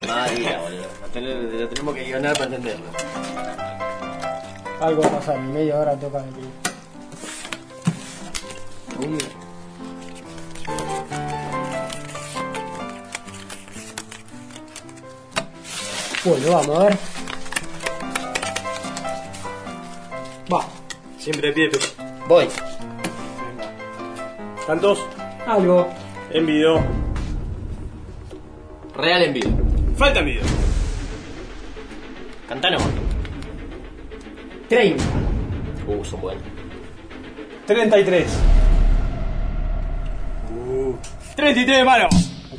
María, boludo. Lo tenemos que guionar para entenderlo. Algo va a pasar, en media hora toca el clip. Bueno, vamos a ver. Va. Siempre de pie, Pepe. Voy. ¿Tantos? Algo. En video. Real en vivo. Falta en video. Cantanos. 30. Son buenos. 33. 33 de mano.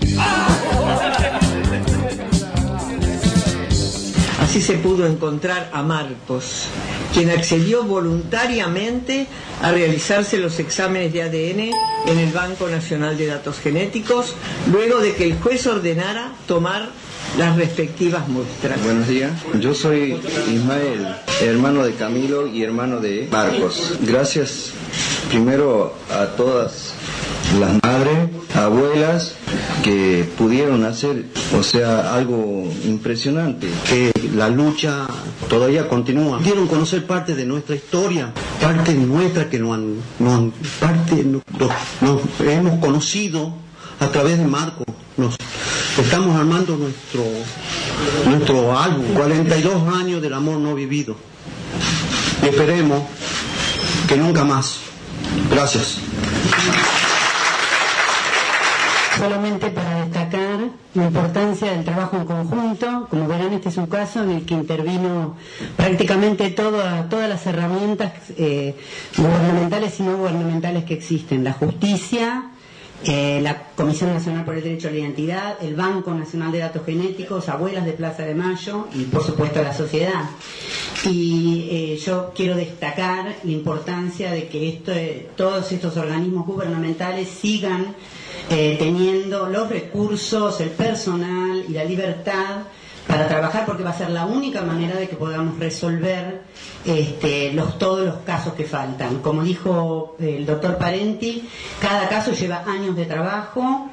Así se pudo encontrar a Marcos, quien accedió voluntariamente a realizarse los exámenes de ADN en el Banco Nacional de Datos Genéticos, luego de que el juez ordenara tomar las respectivas muestras. Buenos días, yo soy Ismael, hermano de Camilo y hermano de Marcos. Gracias primero a todas las madres, abuelas que pudieron hacer, algo impresionante, que la lucha todavía continúa. Dieron a conocer parte de nuestra historia, parte nuestra que nos hemos conocido a través de Marcos. Estamos armando nuestro álbum, 42 años del amor no vivido. Y esperemos que nunca más. Gracias. Solamente para destacar la importancia del trabajo en conjunto. Como verán, este es un caso en el que intervino prácticamente todas las herramientas gubernamentales y no gubernamentales que existen. La justicia, la Comisión Nacional por el Derecho a la Identidad, el Banco Nacional de Datos Genéticos, Abuelas de Plaza de Mayo y, por supuesto, la sociedad. Y yo quiero destacar la importancia de que todos estos organismos gubernamentales sigan teniendo los recursos, el personal y la libertad para trabajar, porque va a ser la única manera de que podamos resolver todos los casos que faltan. Como dijo el doctor Parenti, cada caso lleva años de trabajo.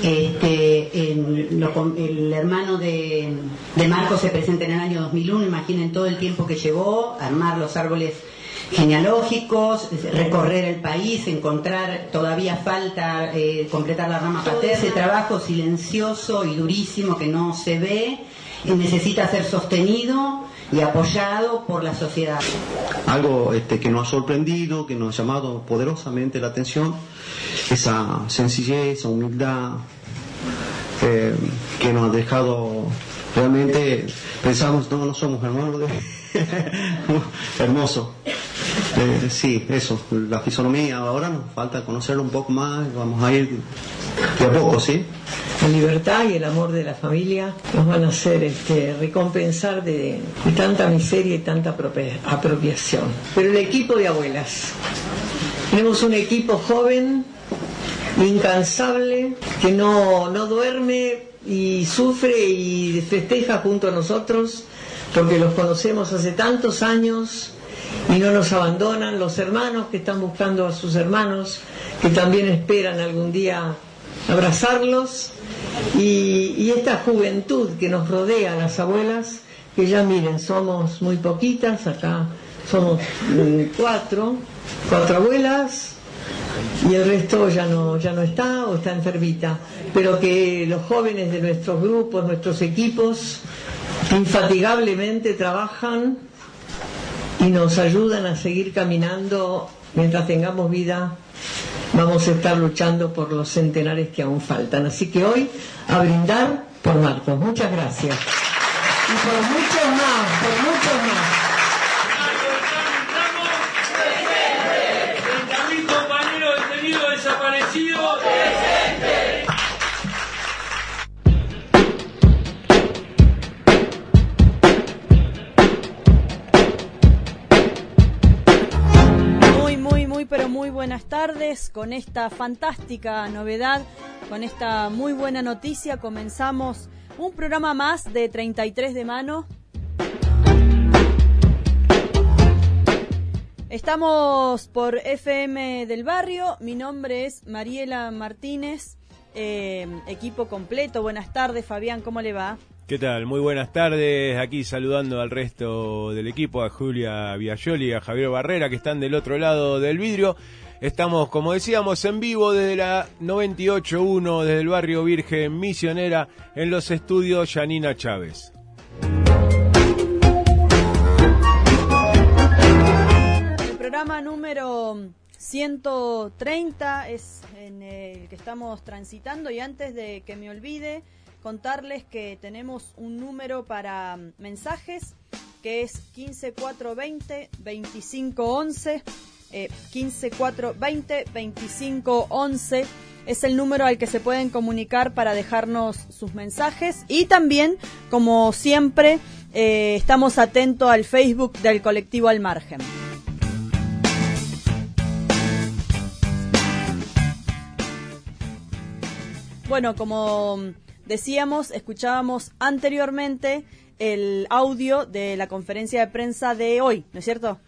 El hermano de Marcos se presenta en el año 2001, imaginen todo el tiempo que llevó, armar los árboles genealógicos, recorrer el país, encontrar, todavía falta completar la rama paterna. Ese trabajo silencioso y durísimo que no se ve, necesita ser sostenido y apoyado por la sociedad. Algo que nos ha sorprendido, que nos ha llamado poderosamente la atención, esa sencillez, esa humildad que nos ha dejado realmente, pensamos, no somos hermanos de... hermoso. Sí, eso, la fisonomía, ahora nos falta conocerlo un poco más, vamos a ir de a poco, ¿sí? La libertad y el amor de la familia nos van a hacer recompensar de tanta miseria y tanta apropiación. Pero el equipo de abuelas, tenemos un equipo joven, incansable, que no duerme y sufre y festeja junto a nosotros, porque los conocemos hace tantos años y no nos abandonan. Los hermanos que están buscando a sus hermanos, que también esperan algún día abrazarlos, y esta juventud que nos rodea, las abuelas, que ya miren, somos muy poquitas, acá somos cuatro abuelas, y el resto ya no está o está enfermita, pero que los jóvenes de nuestros grupos, nuestros equipos, infatigablemente trabajan y nos ayudan a seguir caminando. Mientras tengamos vida, vamos a estar luchando por los centenares que aún faltan. Así que hoy, a brindar por Marcos. Muchas gracias. Y por muchos más, por muchos más. 30.000 compañeros detenidos, desaparecidos. Pero muy buenas tardes. Con esta fantástica novedad, con esta muy buena noticia, comenzamos un programa más de 33 de mano. Estamos por FM del Barrio. Mi nombre es Mariela Martínez, equipo completo. Buenas tardes, Fabián, ¿cómo le va? ¿Qué tal? Muy buenas tardes, aquí saludando al resto del equipo, a Julia Biagioli y a Javier Barrera, que están del otro lado del vidrio. Estamos, como decíamos, en vivo desde la 98.1, desde el barrio Virgen Misionera, en los estudios Yanina Chávez. El programa número 130 es en el que estamos transitando, y antes de que me olvide, contarles que tenemos un número para mensajes que es 15420-2511, 15420-2511 es el número al que se pueden comunicar para dejarnos sus mensajes, y también, como siempre, estamos atentos al Facebook del colectivo Al Margen. Bueno, como decíamos, escuchábamos anteriormente el audio de la conferencia de prensa de hoy, ¿no es cierto?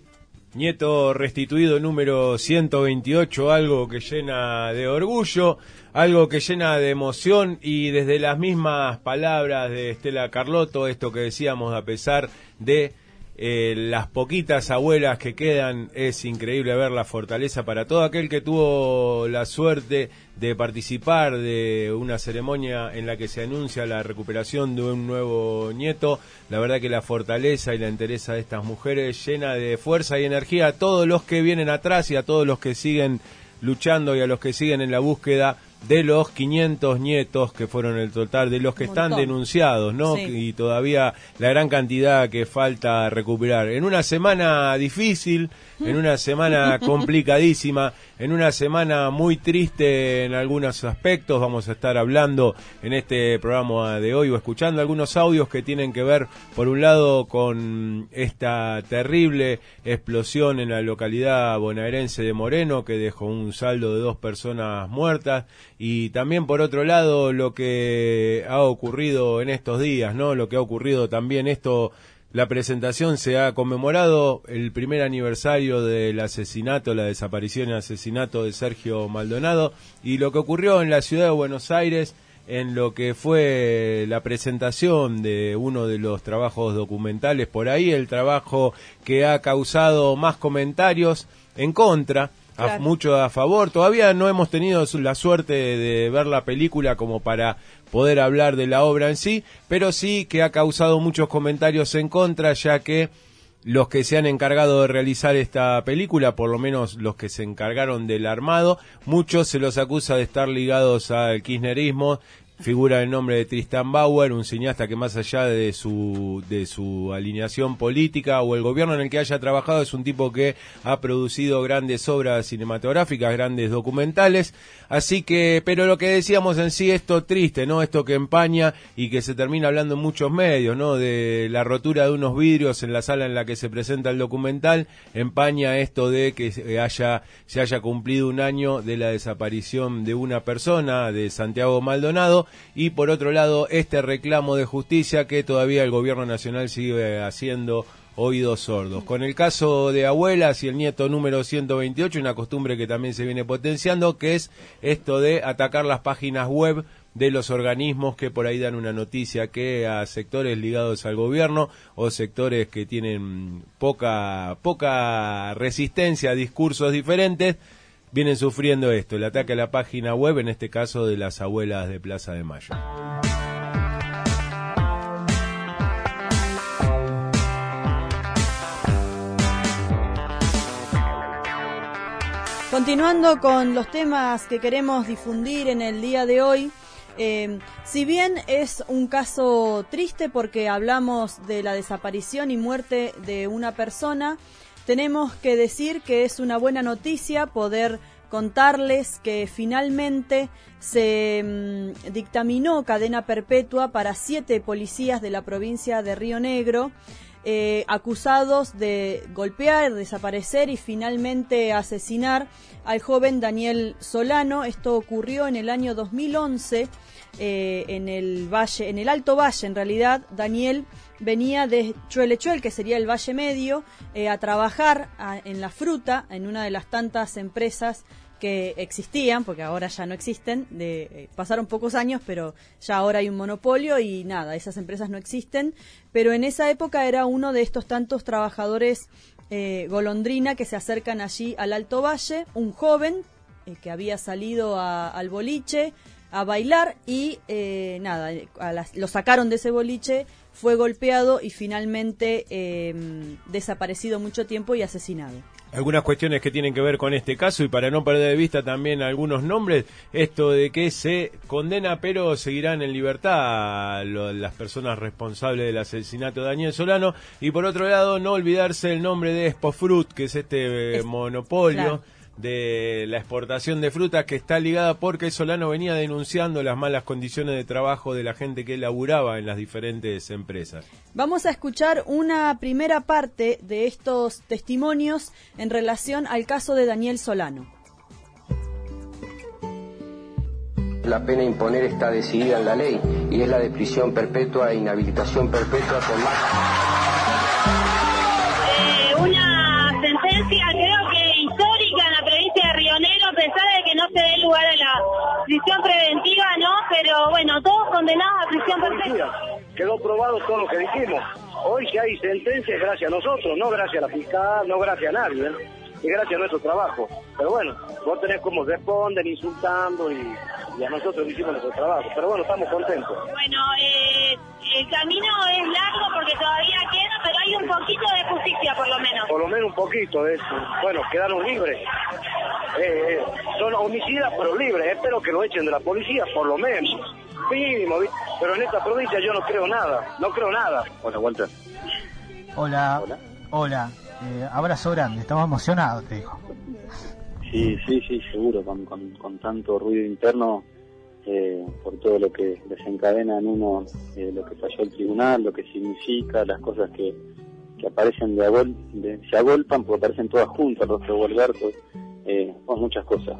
Nieto restituido número 128, algo que llena de orgullo, algo que llena de emoción, y desde las mismas palabras de Estela Carlotto, esto que decíamos, a pesar de las poquitas abuelas que quedan, es increíble ver la fortaleza para todo aquel que tuvo la suerte de participar de una ceremonia en la que se anuncia la recuperación de un nuevo nieto. La verdad que la fortaleza y la entereza de estas mujeres llena de fuerza y energía a todos los que vienen atrás y a todos los que siguen luchando y a los que siguen en la búsqueda de los 500 nietos que fueron el total, de los que están denunciados, ¿no? Sí. Y todavía la gran cantidad que falta recuperar. En una semana difícil, en una semana complicadísima, en una semana muy triste en algunos aspectos. Vamos a estar hablando en este programa de hoy, o escuchando algunos audios que tienen que ver, por un lado, con esta terrible explosión en la localidad bonaerense de Moreno, que dejó un saldo de 2 personas muertas, y también, por otro lado, lo que ha ocurrido en estos días, ¿no? Lo que ha ocurrido también, la presentación, se ha conmemorado el primer aniversario del asesinato, la desaparición y asesinato de Sergio Maldonado, y lo que ocurrió en la ciudad de Buenos Aires, en lo que fue la presentación de uno de los trabajos documentales por ahí, el trabajo que ha causado más comentarios en contra, claro, mucho a favor. Todavía no hemos tenido la suerte de ver la película como para poder hablar de la obra en sí, pero sí que ha causado muchos comentarios en contra, ya que los que se han encargado de realizar esta película, por lo menos los que se encargaron del armado, muchos se los acusa de estar ligados al kirchnerismo. Figura el nombre de Tristan Bauer, un cineasta que, más allá de su alineación política o el gobierno en el que haya trabajado, es un tipo que ha producido grandes obras cinematográficas, grandes documentales. Así que, pero lo que decíamos en sí, esto triste, ¿no? Esto que empaña y que se termina hablando en muchos medios, ¿no? De la rotura de unos vidrios en la sala en la que se presenta el documental, empaña esto de que se haya cumplido un año de la desaparición de una persona, de Santiago Maldonado. Y por otro lado, este reclamo de justicia que todavía el gobierno nacional sigue haciendo oídos sordos. Con el caso de abuelas y el nieto número 128, una costumbre que también se viene potenciando, que es esto de atacar las páginas web de los organismos que por ahí dan una noticia que a sectores ligados al gobierno o sectores que tienen poca resistencia a discursos diferentes, vienen sufriendo esto, el ataque a la página web, en este caso de las abuelas de Plaza de Mayo. Continuando con los temas que queremos difundir en el día de hoy, si bien es un caso triste porque hablamos de la desaparición y muerte de una persona, tenemos que decir que es una buena noticia poder contarles que finalmente se dictaminó cadena perpetua para 7 policías de la provincia de Río Negro, acusados de golpear, desaparecer y finalmente asesinar al joven Daniel Solano. Esto ocurrió en el año 2011 en el Alto Valle. En realidad, Daniel venía de Chuelechuel, que sería el Valle Medio, a trabajar en la fruta, en una de las tantas empresas que existían, porque ahora ya no existen, pasaron pocos años, pero ya ahora hay un monopolio y nada, esas empresas no existen, pero en esa época era uno de estos tantos trabajadores golondrina que se acercan allí al Alto Valle, un joven que había salido al boliche a bailar y lo sacaron de ese boliche, fue golpeado y finalmente desaparecido mucho tiempo y asesinado. Algunas cuestiones que tienen que ver con este caso y para no perder de vista también algunos nombres, esto de que se condena pero seguirán en libertad las personas responsables del asesinato de Daniel Solano, y por otro lado no olvidarse el nombre de Expofrut, que es monopolio. Claro, de la exportación de frutas, que está ligada porque Solano venía denunciando las malas condiciones de trabajo de la gente que laburaba en las diferentes empresas. Vamos a escuchar una primera parte de estos testimonios en relación al caso de Daniel Solano. La pena a imponer está decidida en la ley y es la de prisión perpetua e inhabilitación perpetua con más. Una sentencia creo que histórica en la provincia de Río Negro, a pesar de que no se dé lugar a la prisión preventiva, ¿no? Pero bueno, todos condenados a prisión perpetua. Quedó probado todo lo que dijimos. Hoy si hay sentencia es gracias a nosotros, no gracias a la fiscal, no gracias a nadie, ¿eh? Y gracias a nuestro trabajo. Pero bueno, vos tenés como responden insultando y a nosotros hicimos nuestro trabajo. Pero bueno, estamos contentos. Bueno, el camino es largo porque todavía queda, pero hay un poquito de justicia por lo menos. Por lo menos un poquito, bueno, quedaron libres. Son homicidas pero libres, espero que lo echen de la policía, por lo menos. Mínimo, pero en esta provincia yo no creo nada. Hola, Walter. Hola. Abrazo grande, estamos emocionados, te dijo. Sí, seguro, con tanto ruido interno, por todo lo que desencadena en uno, lo que falló el tribunal, lo que significa, las cosas que aparecen se agolpan, porque aparecen todas juntas, los de Gualberto, muchas cosas,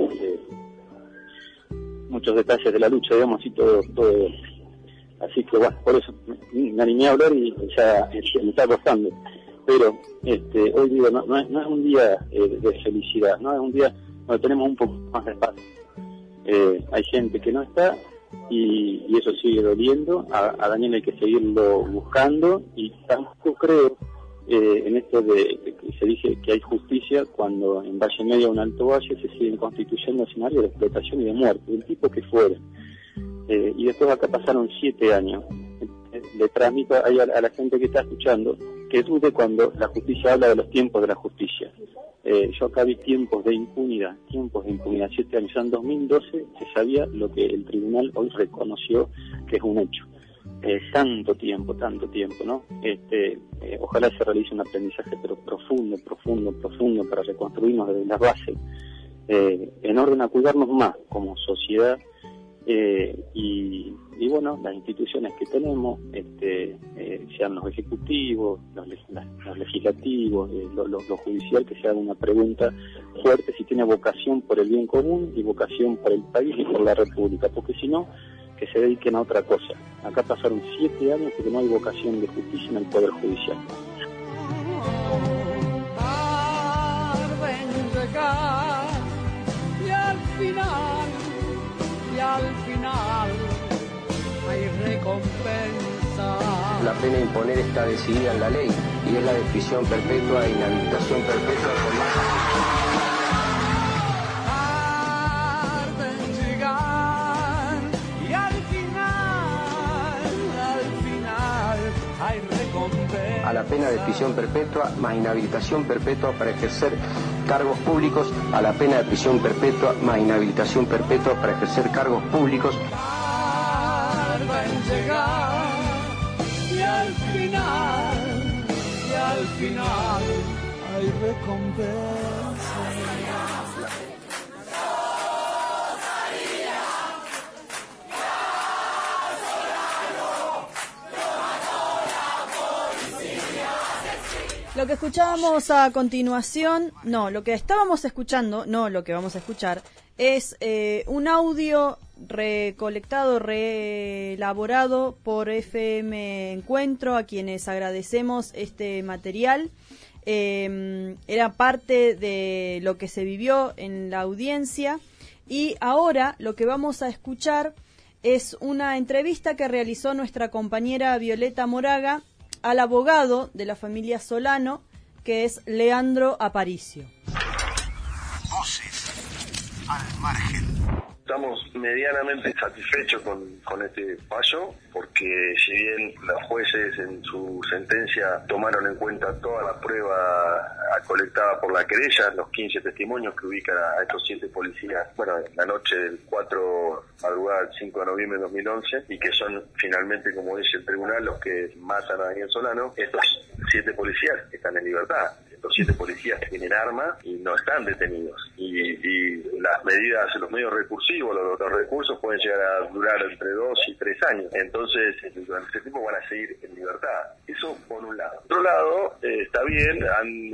muchos detalles de la lucha, digamos, y todo. Así que bueno, por eso me animé a hablar y ya me está costando. Pero hoy digo, no es un día de felicidad, no es un día donde tenemos un poco más de espacio. Hay gente que no está y eso sigue doliendo. A Daniel hay que seguirlo buscando y tampoco creo en esto de que se dice que hay justicia cuando en Valle Medio o en Alto Valle se siguen constituyendo escenarios de explotación y de muerte, del tipo que fuera. Y después acá pasaron 7 años. Le transmito a la gente que está escuchando que dude cuando la justicia habla de los tiempos de la justicia. Yo acá vi tiempos de impunidad, 7 años. En 2012 se sabía lo que el tribunal hoy reconoció que es un hecho. Tanto tiempo, ¿no? Ojalá se realice un aprendizaje pero profundo para reconstruirnos desde las bases, en orden a cuidarnos más como sociedad. Y bueno, las instituciones que tenemos, sean los ejecutivos, los legislativos, lo judicial, que se haga una pregunta fuerte si tiene vocación por el bien común y vocación por el país y por la República, porque si no, que se dediquen a otra cosa. Acá pasaron 7 años porque no hay vocación de justicia en el Poder Judicial. Y al final hay recompensa. La pena a imponer está decidida en la ley y es la de prisión perpetua e inhabilitación perpetua con más. Y al final hay recompensa. A la pena de prisión perpetua más inhabilitación perpetua para ejercer cargos públicos, a la pena de prisión perpetua más inhabilitación perpetua para ejercer cargos públicos. Y al final hay recompensa. Lo que escuchábamos a continuación, lo que estábamos escuchando, lo que vamos a escuchar, es un audio recolectado, reelaborado por FM Encuentro, a quienes agradecemos este material. era parte de lo que se vivió en la audiencia. Y ahora lo que vamos a escuchar es una entrevista que realizó nuestra compañera Violeta Moraga al abogado de la familia Solano, que es Leandro Aparicio. Voces al margen. Estamos medianamente satisfechos con este fallo, porque si bien los jueces en su sentencia tomaron en cuenta toda la prueba colectada por la querella, los 15 testimonios que ubican a estos 7 policías, en la noche del 4, madrugada del 5 de noviembre de 2011, y que son finalmente, como dice el tribunal, los que matan a Daniel Solano, estos 7 policías están en libertad. Estos 7 policías tienen armas y no están detenidos. Y las medidas, los medios recursivos, los recursos pueden llegar a durar entre 2 y 3 años. Entonces, durante ese tiempo van a seguir en libertad. Eso por un lado. Por otro lado, está bien,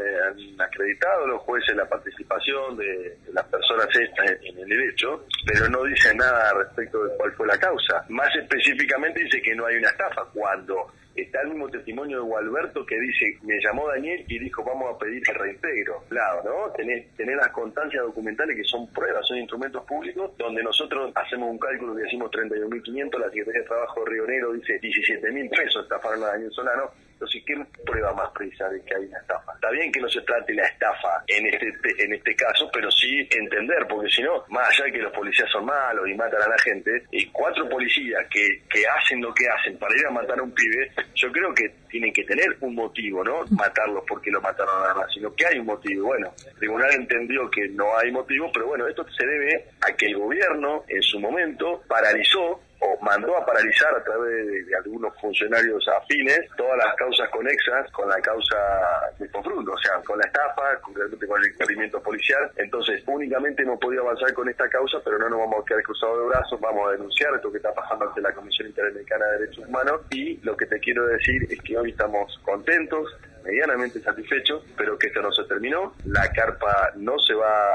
han acreditado los jueces la participación de las personas estas en el hecho, pero no dice nada respecto de cuál fue la causa. Más específicamente dice que no hay una estafa, cuando está el mismo testimonio de Gualberto que dice, me llamó Daniel y dijo, vamos a pedir el reintegro. Claro, ¿no? Tenés las constancias documentales que son pruebas, son instrumentos públicos, donde nosotros hacemos un cálculo que decimos 32.500, la Secretaría de Trabajo de Río Negro dice 17.000 pesos estafaron a Daniel Solano. Entonces, ¿qué prueba más precisa de que hay una estafa? Está bien que no se trate la estafa en este caso, pero sí entender, porque si no, más allá de que los policías son malos y matan a la gente, y 4 policías que hacen lo que hacen para ir a matar a un pibe, yo creo que tienen que tener un motivo, ¿no? Matarlos porque lo mataron nada más, sino que hay un motivo. Bueno, el tribunal entendió que no hay motivo, pero bueno, esto se debe a que el gobierno en su momento paralizó o mandó a paralizar a través de algunos funcionarios afines todas las causas conexas con la causa de Confrundo, o sea, con la estafa, concretamente con el incumplimiento policial. Entonces, únicamente hemos podido avanzar con esta causa, pero no nos vamos a quedar cruzados de brazos, vamos a denunciar esto que está pasando ante la Comisión Interamericana de Derechos Humanos, y lo que te quiero decir es que hoy estamos contentos, medianamente satisfechos, pero que esto no se terminó. La carpa no se va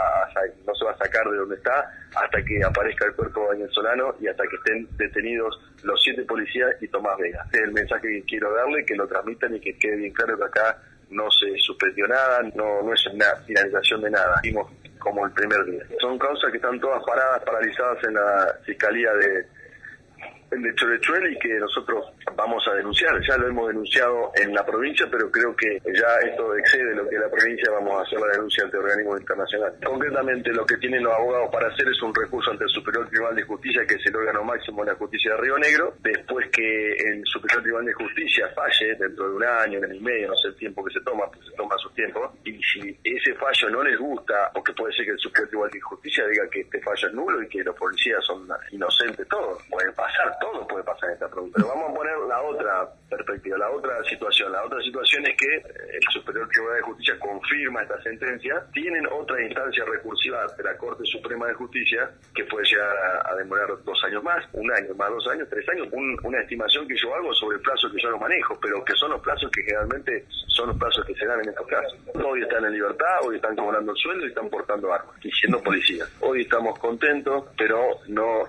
a sacar de donde está hasta que aparezca el cuerpo de Daniel Solano y hasta que estén detenidos los 7 policías y Tomás Vega. Este es el mensaje que quiero darle, que lo transmitan y que quede bien claro que acá no se suspendió nada, no es una finalización de nada. Vimos como el primer día. Son causas que están todas paralizadas en la Fiscalía de Cholechuel y que nosotros vamos a denunciar. Ya lo hemos denunciado en la provincia, pero creo que ya esto excede lo que es la provincia. Vamos a hacer la denuncia ante organismos internacionales. Concretamente, lo que tienen los abogados para hacer es un recurso ante el Superior Tribunal de Justicia, que es el órgano máximo de la justicia de Río Negro. Después que el Superior Tribunal de Justicia falle, dentro de un año y medio, no sé el tiempo que se toma, pues se toma su tiempo, y si ese fallo no les gusta, porque puede ser que el Superior Tribunal de Justicia diga que este fallo es nulo y que los policías son inocentes, todos puede pasar, todo puede pasar en esta pregunta. Pero vamos a poner la otra perspectiva, la otra situación. La otra situación es que el Superior Tribunal de Justicia confirma esta sentencia. Tienen otra instancia recursiva de la Corte Suprema de Justicia que puede llegar a demorar 2 años más, 1 año más, 2 años, 3 años. Una estimación que yo hago sobre el plazo que yo no manejo, pero que son los plazos que generalmente son los plazos que se dan en estos casos. Hoy están en libertad, hoy están cobrando el sueldo y están portando armas y siendo policías. Hoy estamos contentos, pero no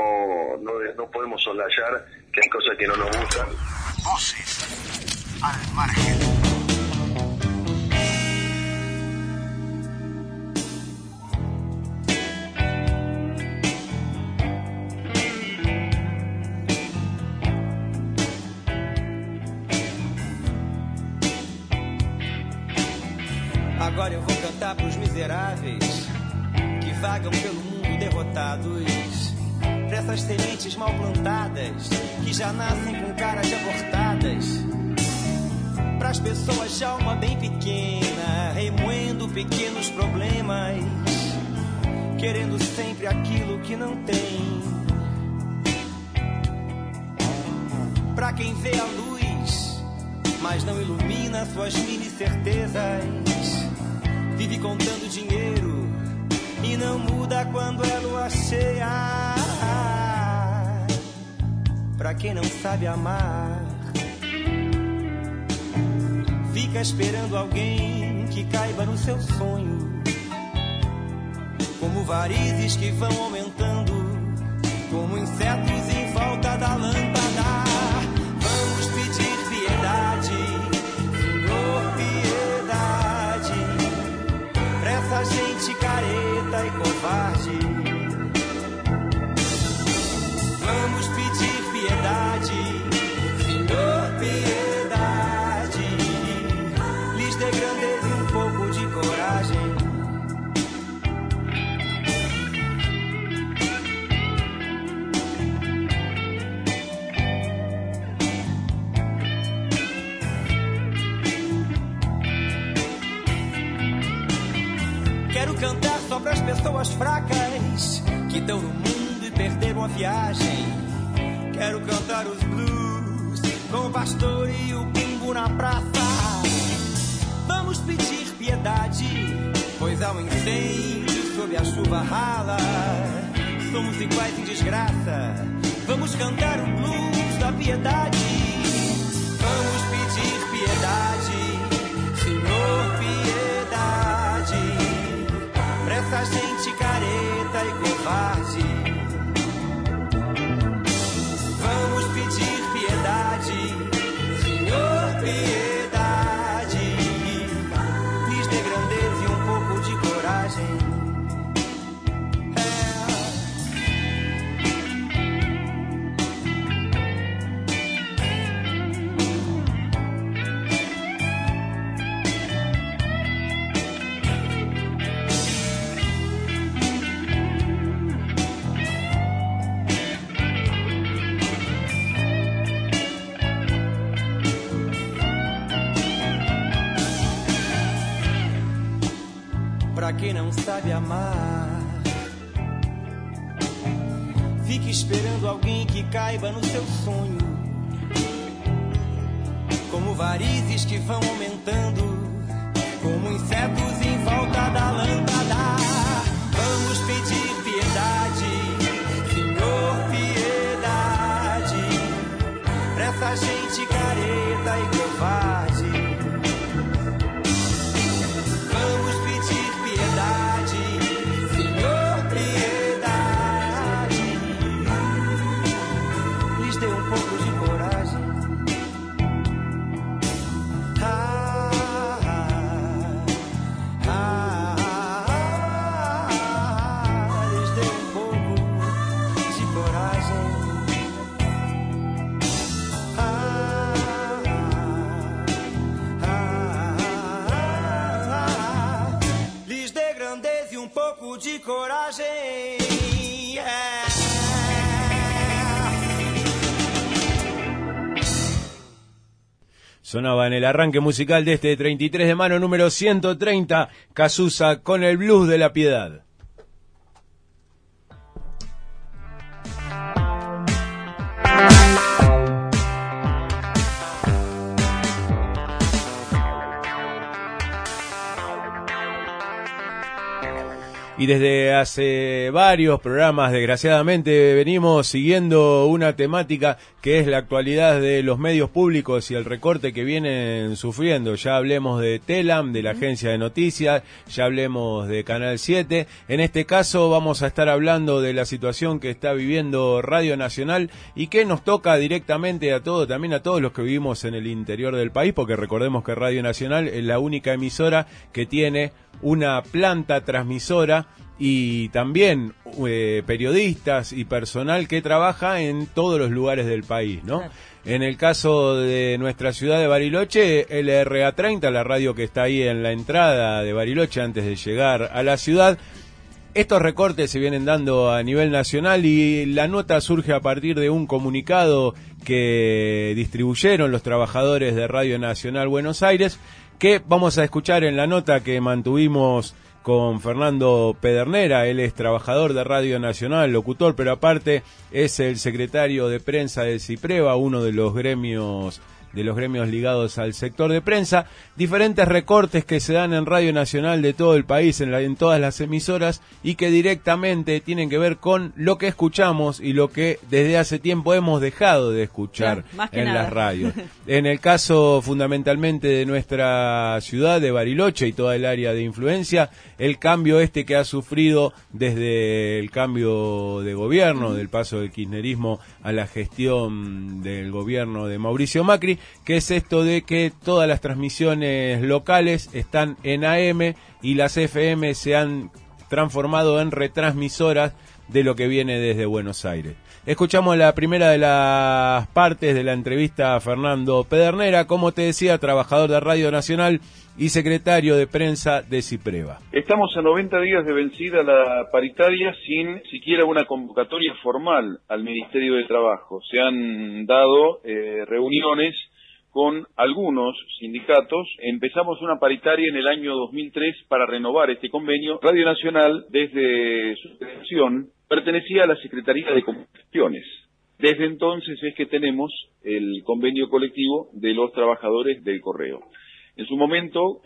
podemos soslayar que hay cosas que no nos gustan. Voces al margen. Agora eu vou cantar pros miseráveis que vagam pelo mundo derrotados, pra essas sementes mal plantadas que já nascem com cara de abortadas, pras pessoas de alma bem pequena, remoendo pequenos problemas, querendo sempre aquilo que não tem, pra quem vê a luz, mas não ilumina suas mini certezas, vive contando dinheiro e não muda quando é lua cheia. Pra quem não sabe amar, fica esperando alguém que caiba no seu sonho, como varizes que vão aumentando, como insetos em volta da lâmpada. Vamos pedir piedade, Senhor, piedade. pessoas fracas que estão no mundo e perderam a viagem. Quero cantar os blues com o pastor e o bumbo na praça. Vamos pedir piedade, pois há um incêndio sob a chuva rala. Somos iguais em desgraça. Vamos cantar o blues da piedade. Vamos pedir piedade, Senhor, piedade, pra essa gente careta e covarde. Vamos pedir piedade, Senhor, piedade, lhes dê grandeza e um pouco de coragem. Pra quem não sabe amar, fique esperando alguém que caiba no seu sonho, como varizes que vão aumentando, como insetos em volta da lâmpada. Vamos pedir piedade, Senhor, piedade, pra essa gente careta e covarde. Vamos pedir piedade, Senhor, piedade, lhes dê um pouco de coragem. Lhes dê um pouco de coragem. Lhes dê grandeza e um pouco de coragem. Sonaba en el arranque musical de este 33 de mano número 130, Cazuza con el blues de la piedad. Y desde hace varios programas, desgraciadamente, venimos siguiendo una temática que es la actualidad de los medios públicos y el recorte que vienen sufriendo. Ya hablemos de Telam, de la agencia de noticias, ya hablemos de Canal 7. En este caso vamos a estar hablando de la situación que está viviendo Radio Nacional y que nos toca directamente a todos, también a todos los que vivimos en el interior del país, porque recordemos que Radio Nacional es la única emisora que tiene una planta transmisora y también periodistas y personal que trabaja en todos los lugares del país, ¿no? Claro. En el caso de nuestra ciudad de Bariloche, LRA30, la radio que está ahí en la entrada de Bariloche antes de llegar a la ciudad, estos recortes se vienen dando a nivel nacional y la nota surge a partir de un comunicado que distribuyeron los trabajadores de Radio Nacional Buenos Aires, que vamos a escuchar en la nota que mantuvimos con Fernando Pedernera. Él es trabajador de Radio Nacional, locutor, pero aparte es el secretario de prensa de CIPREVA, uno de los gremios ligados al sector de prensa. Diferentes recortes que se dan en Radio Nacional de todo el país, en todas las emisoras, y que directamente tienen que ver con lo que escuchamos y lo que desde hace tiempo hemos dejado de escuchar en las radios. En el caso fundamentalmente de nuestra ciudad de Bariloche y toda el área de influencia, el cambio que ha sufrido desde el cambio de gobierno, del paso del kirchnerismo a la gestión del gobierno de Mauricio Macri, que es esto de que todas las transmisiones locales están en AM y las FM se han transformado en retransmisoras de lo que viene desde Buenos Aires. Escuchamos la primera de las partes de la entrevista a Fernando Pedernera, como te decía, trabajador de Radio Nacional y secretario de prensa de CIPREVA. Estamos a 90 días de vencida la paritaria sin siquiera una convocatoria formal al Ministerio de Trabajo. Se han dado reuniones con algunos sindicatos, empezamos una paritaria en el año 2003 para renovar este convenio. Radio Nacional, desde su creación, pertenecía a la Secretaría de Comunicaciones. Desde entonces es que tenemos el convenio colectivo de los trabajadores del correo. En su momento,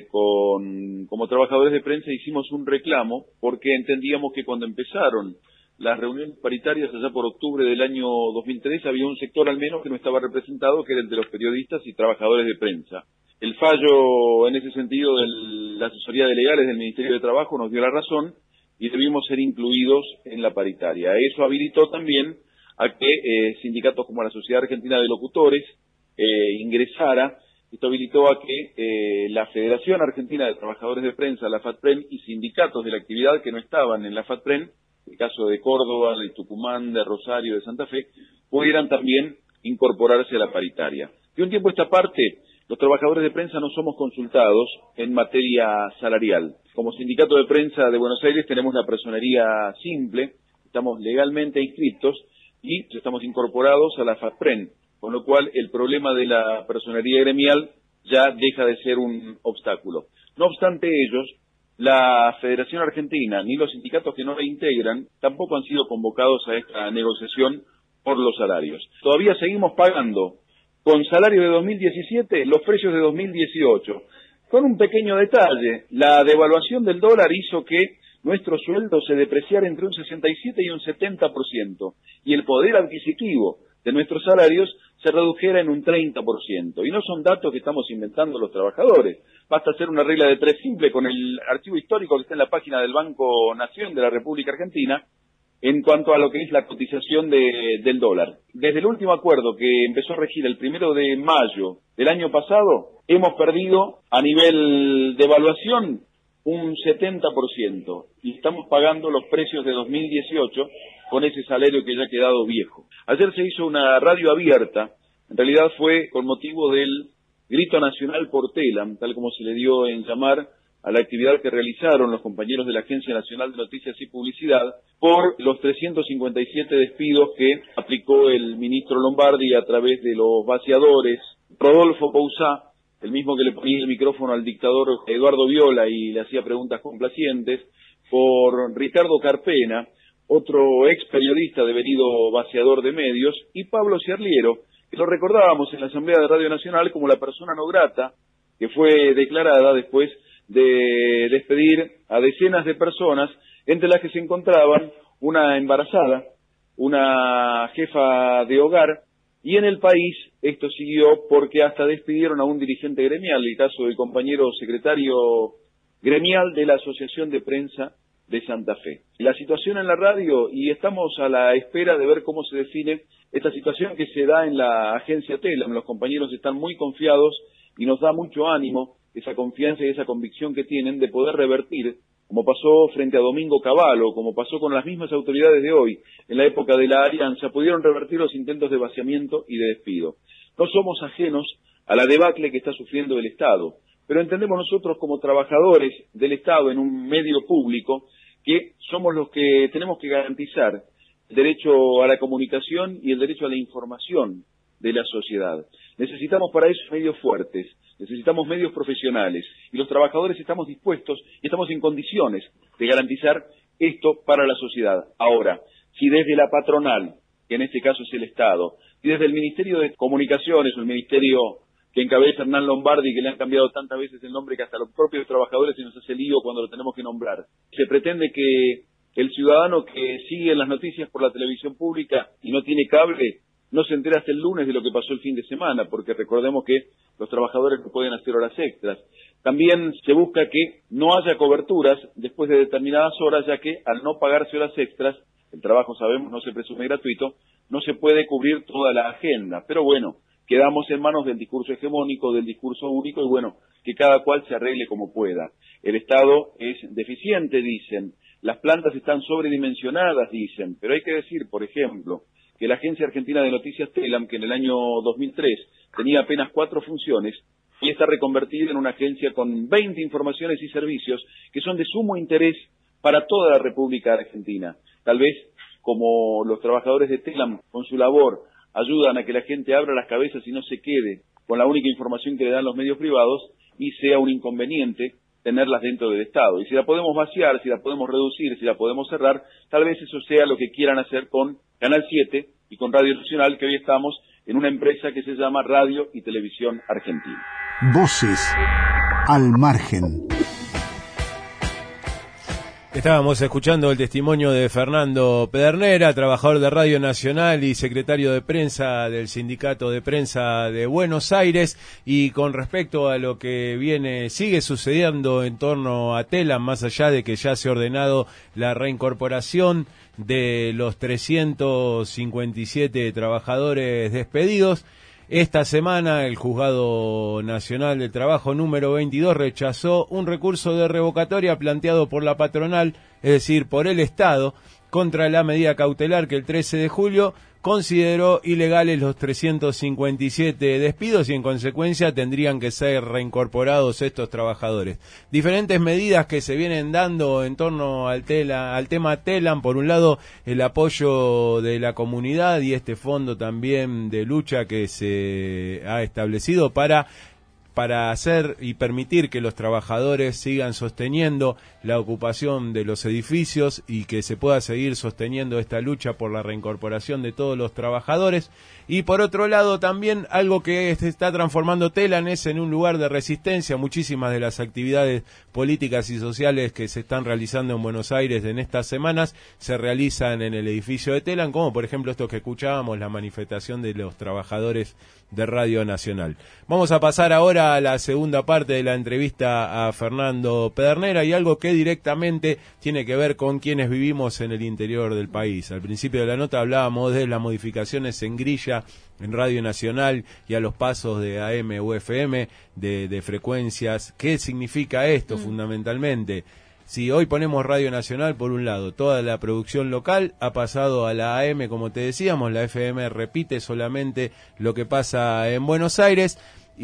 como trabajadores de prensa, hicimos un reclamo porque entendíamos que cuando empezaron las reuniones paritarias allá por octubre del año 2003 había un sector al menos que no estaba representado, que era el de los periodistas y trabajadores de prensa. El fallo en ese sentido de la asesoría de legales del Ministerio de Trabajo nos dio la razón y debimos ser incluidos en la paritaria. Eso habilitó también a que sindicatos como la Sociedad Argentina de Locutores ingresara. Esto habilitó a que la Federación Argentina de Trabajadores de Prensa, la FATPREN, y sindicatos de la actividad que no estaban en la FATPREN, el caso de Córdoba, de Tucumán, de Rosario, de Santa Fe, pudieran también incorporarse a la paritaria. De un tiempo a esta parte, los trabajadores de prensa no somos consultados en materia salarial. Como sindicato de prensa de Buenos Aires tenemos la personería simple, estamos legalmente inscritos y estamos incorporados a la FATPREN, con lo cual el problema de la personería gremial ya deja de ser un obstáculo. No obstante ellos, la Federación Argentina ni los sindicatos que no la integran tampoco han sido convocados a esta negociación por los salarios. Todavía seguimos pagando con salario de 2017 los precios de 2018. Con un pequeño detalle, la devaluación del dólar hizo que nuestro sueldo se depreciara entre un 67 y un 70%, y el poder adquisitivo de nuestros salarios se redujera en un 30%. Y no son datos que estamos inventando los trabajadores. Basta hacer una regla de tres simple con el archivo histórico que está en la página del Banco Nación de la República Argentina en cuanto a lo que es la cotización del dólar. Desde el último acuerdo que empezó a regir el 1 de mayo del año pasado, hemos perdido a nivel de evaluación un 70%, y estamos pagando los precios de 2018 con ese salario que ya ha quedado viejo. Ayer se hizo una radio abierta, en realidad fue con motivo del Grito Nacional por Telam, tal como se le dio en llamar a la actividad que realizaron los compañeros de la Agencia Nacional de Noticias y Publicidad por los 357 despidos que aplicó el ministro Lombardi a través de los vaciadores. Rodolfo Pousá, el mismo que le ponía el micrófono al dictador Eduardo Viola y le hacía preguntas complacientes, por Ricardo Carpena, otro ex periodista devenido vaciador de medios, y Pablo Ciarliero, que lo recordábamos en la Asamblea de Radio Nacional como la persona no grata que fue declarada después de despedir a decenas de personas, entre las que se encontraban una embarazada, una jefa de hogar, y en el país esto siguió porque hasta despidieron a un dirigente gremial, el caso del compañero secretario gremial de la Asociación de Prensa de Santa Fe. La situación en la radio, y estamos a la espera de ver cómo se define esta situación que se da en la agencia Telam. Los compañeros están muy confiados y nos da mucho ánimo esa confianza y esa convicción que tienen de poder revertir, como pasó frente a Domingo Cavallo, como pasó con las mismas autoridades de hoy, en la época de la Alianza, pudieron revertir los intentos de vaciamiento y de despido. No somos ajenos a la debacle que está sufriendo el Estado, pero entendemos nosotros como trabajadores del Estado en un medio público que somos los que tenemos que garantizar el derecho a la comunicación y el derecho a la información de la sociedad. Necesitamos para eso medios fuertes, necesitamos medios profesionales, y los trabajadores estamos dispuestos y estamos en condiciones de garantizar esto para la sociedad. Ahora, si desde la patronal, que en este caso es el Estado, y desde el Ministerio de Comunicaciones o el Ministerio que encabeza Hernán Lombardi, que le han cambiado tantas veces el nombre que hasta los propios trabajadores se nos hace lío cuando lo tenemos que nombrar, se pretende que el ciudadano que sigue las noticias por la televisión pública y no tiene cable no se entera hasta el lunes de lo que pasó el fin de semana, porque recordemos que los trabajadores no pueden hacer horas extras. También se busca que no haya coberturas después de determinadas horas, ya que al no pagarse horas extras, el trabajo, sabemos, no se presume gratuito, no se puede cubrir toda la agenda. Pero bueno, quedamos en manos del discurso hegemónico, del discurso único, y bueno, que cada cual se arregle como pueda. El Estado es deficiente, dicen, las plantas están sobredimensionadas, dicen, pero hay que decir, por ejemplo, que la Agencia Argentina de Noticias Telam, que en el año 2003 tenía apenas 4 funciones, y está reconvertida en una agencia con 20 informaciones y servicios que son de sumo interés para toda la República Argentina. Tal vez, como los trabajadores de Telam, con su labor, ayudan a que la gente abra las cabezas y no se quede con la única información que le dan los medios privados y sea un inconveniente tenerlas dentro del Estado. Y si la podemos vaciar, si la podemos reducir, si la podemos cerrar, tal vez eso sea lo que quieran hacer con Canal 7 y con Radio Nacional, que hoy estamos en una empresa que se llama Radio y Televisión Argentina. Voces al margen. Estábamos escuchando el testimonio de Fernando Pedernera, trabajador de Radio Nacional y secretario de prensa del Sindicato de Prensa de Buenos Aires, y con respecto a lo que sigue sucediendo en torno a Telam, más allá de que ya se ha ordenado la reincorporación de los 357 trabajadores despedidos. Esta semana el Juzgado Nacional del Trabajo número 22 rechazó un recurso de revocatoria planteado por la patronal, es decir, por el Estado, contra la medida cautelar que el 13 de julio consideró ilegales los 357 despidos y en consecuencia tendrían que ser reincorporados estos trabajadores. Diferentes medidas que se vienen dando en torno al tema Telam: por un lado el apoyo de la comunidad y este fondo también de lucha que se ha establecido para hacer y permitir que los trabajadores sigan sosteniendo la ocupación de los edificios y que se pueda seguir sosteniendo esta lucha por la reincorporación de todos los trabajadores. Y por otro lado también algo que se está transformando Telam es en un lugar de resistencia. Muchísimas de las actividades políticas y sociales que se están realizando en Buenos Aires en estas semanas se realizan en el edificio de Telam, como por ejemplo esto que escuchábamos, la manifestación de los trabajadores de Radio Nacional. Vamos a pasar ahora a la segunda parte de la entrevista a Fernando Pedernera, y algo que directamente tiene que ver con quienes vivimos en el interior del país. Al principio de la nota hablábamos de las modificaciones en grilla en Radio Nacional y a los pasos de AM u FM de frecuencias. ¿Qué significa esto fundamentalmente? Si hoy ponemos Radio Nacional, por un lado, toda la producción local ha pasado a la AM, como te decíamos, la FM repite solamente lo que pasa en Buenos Aires,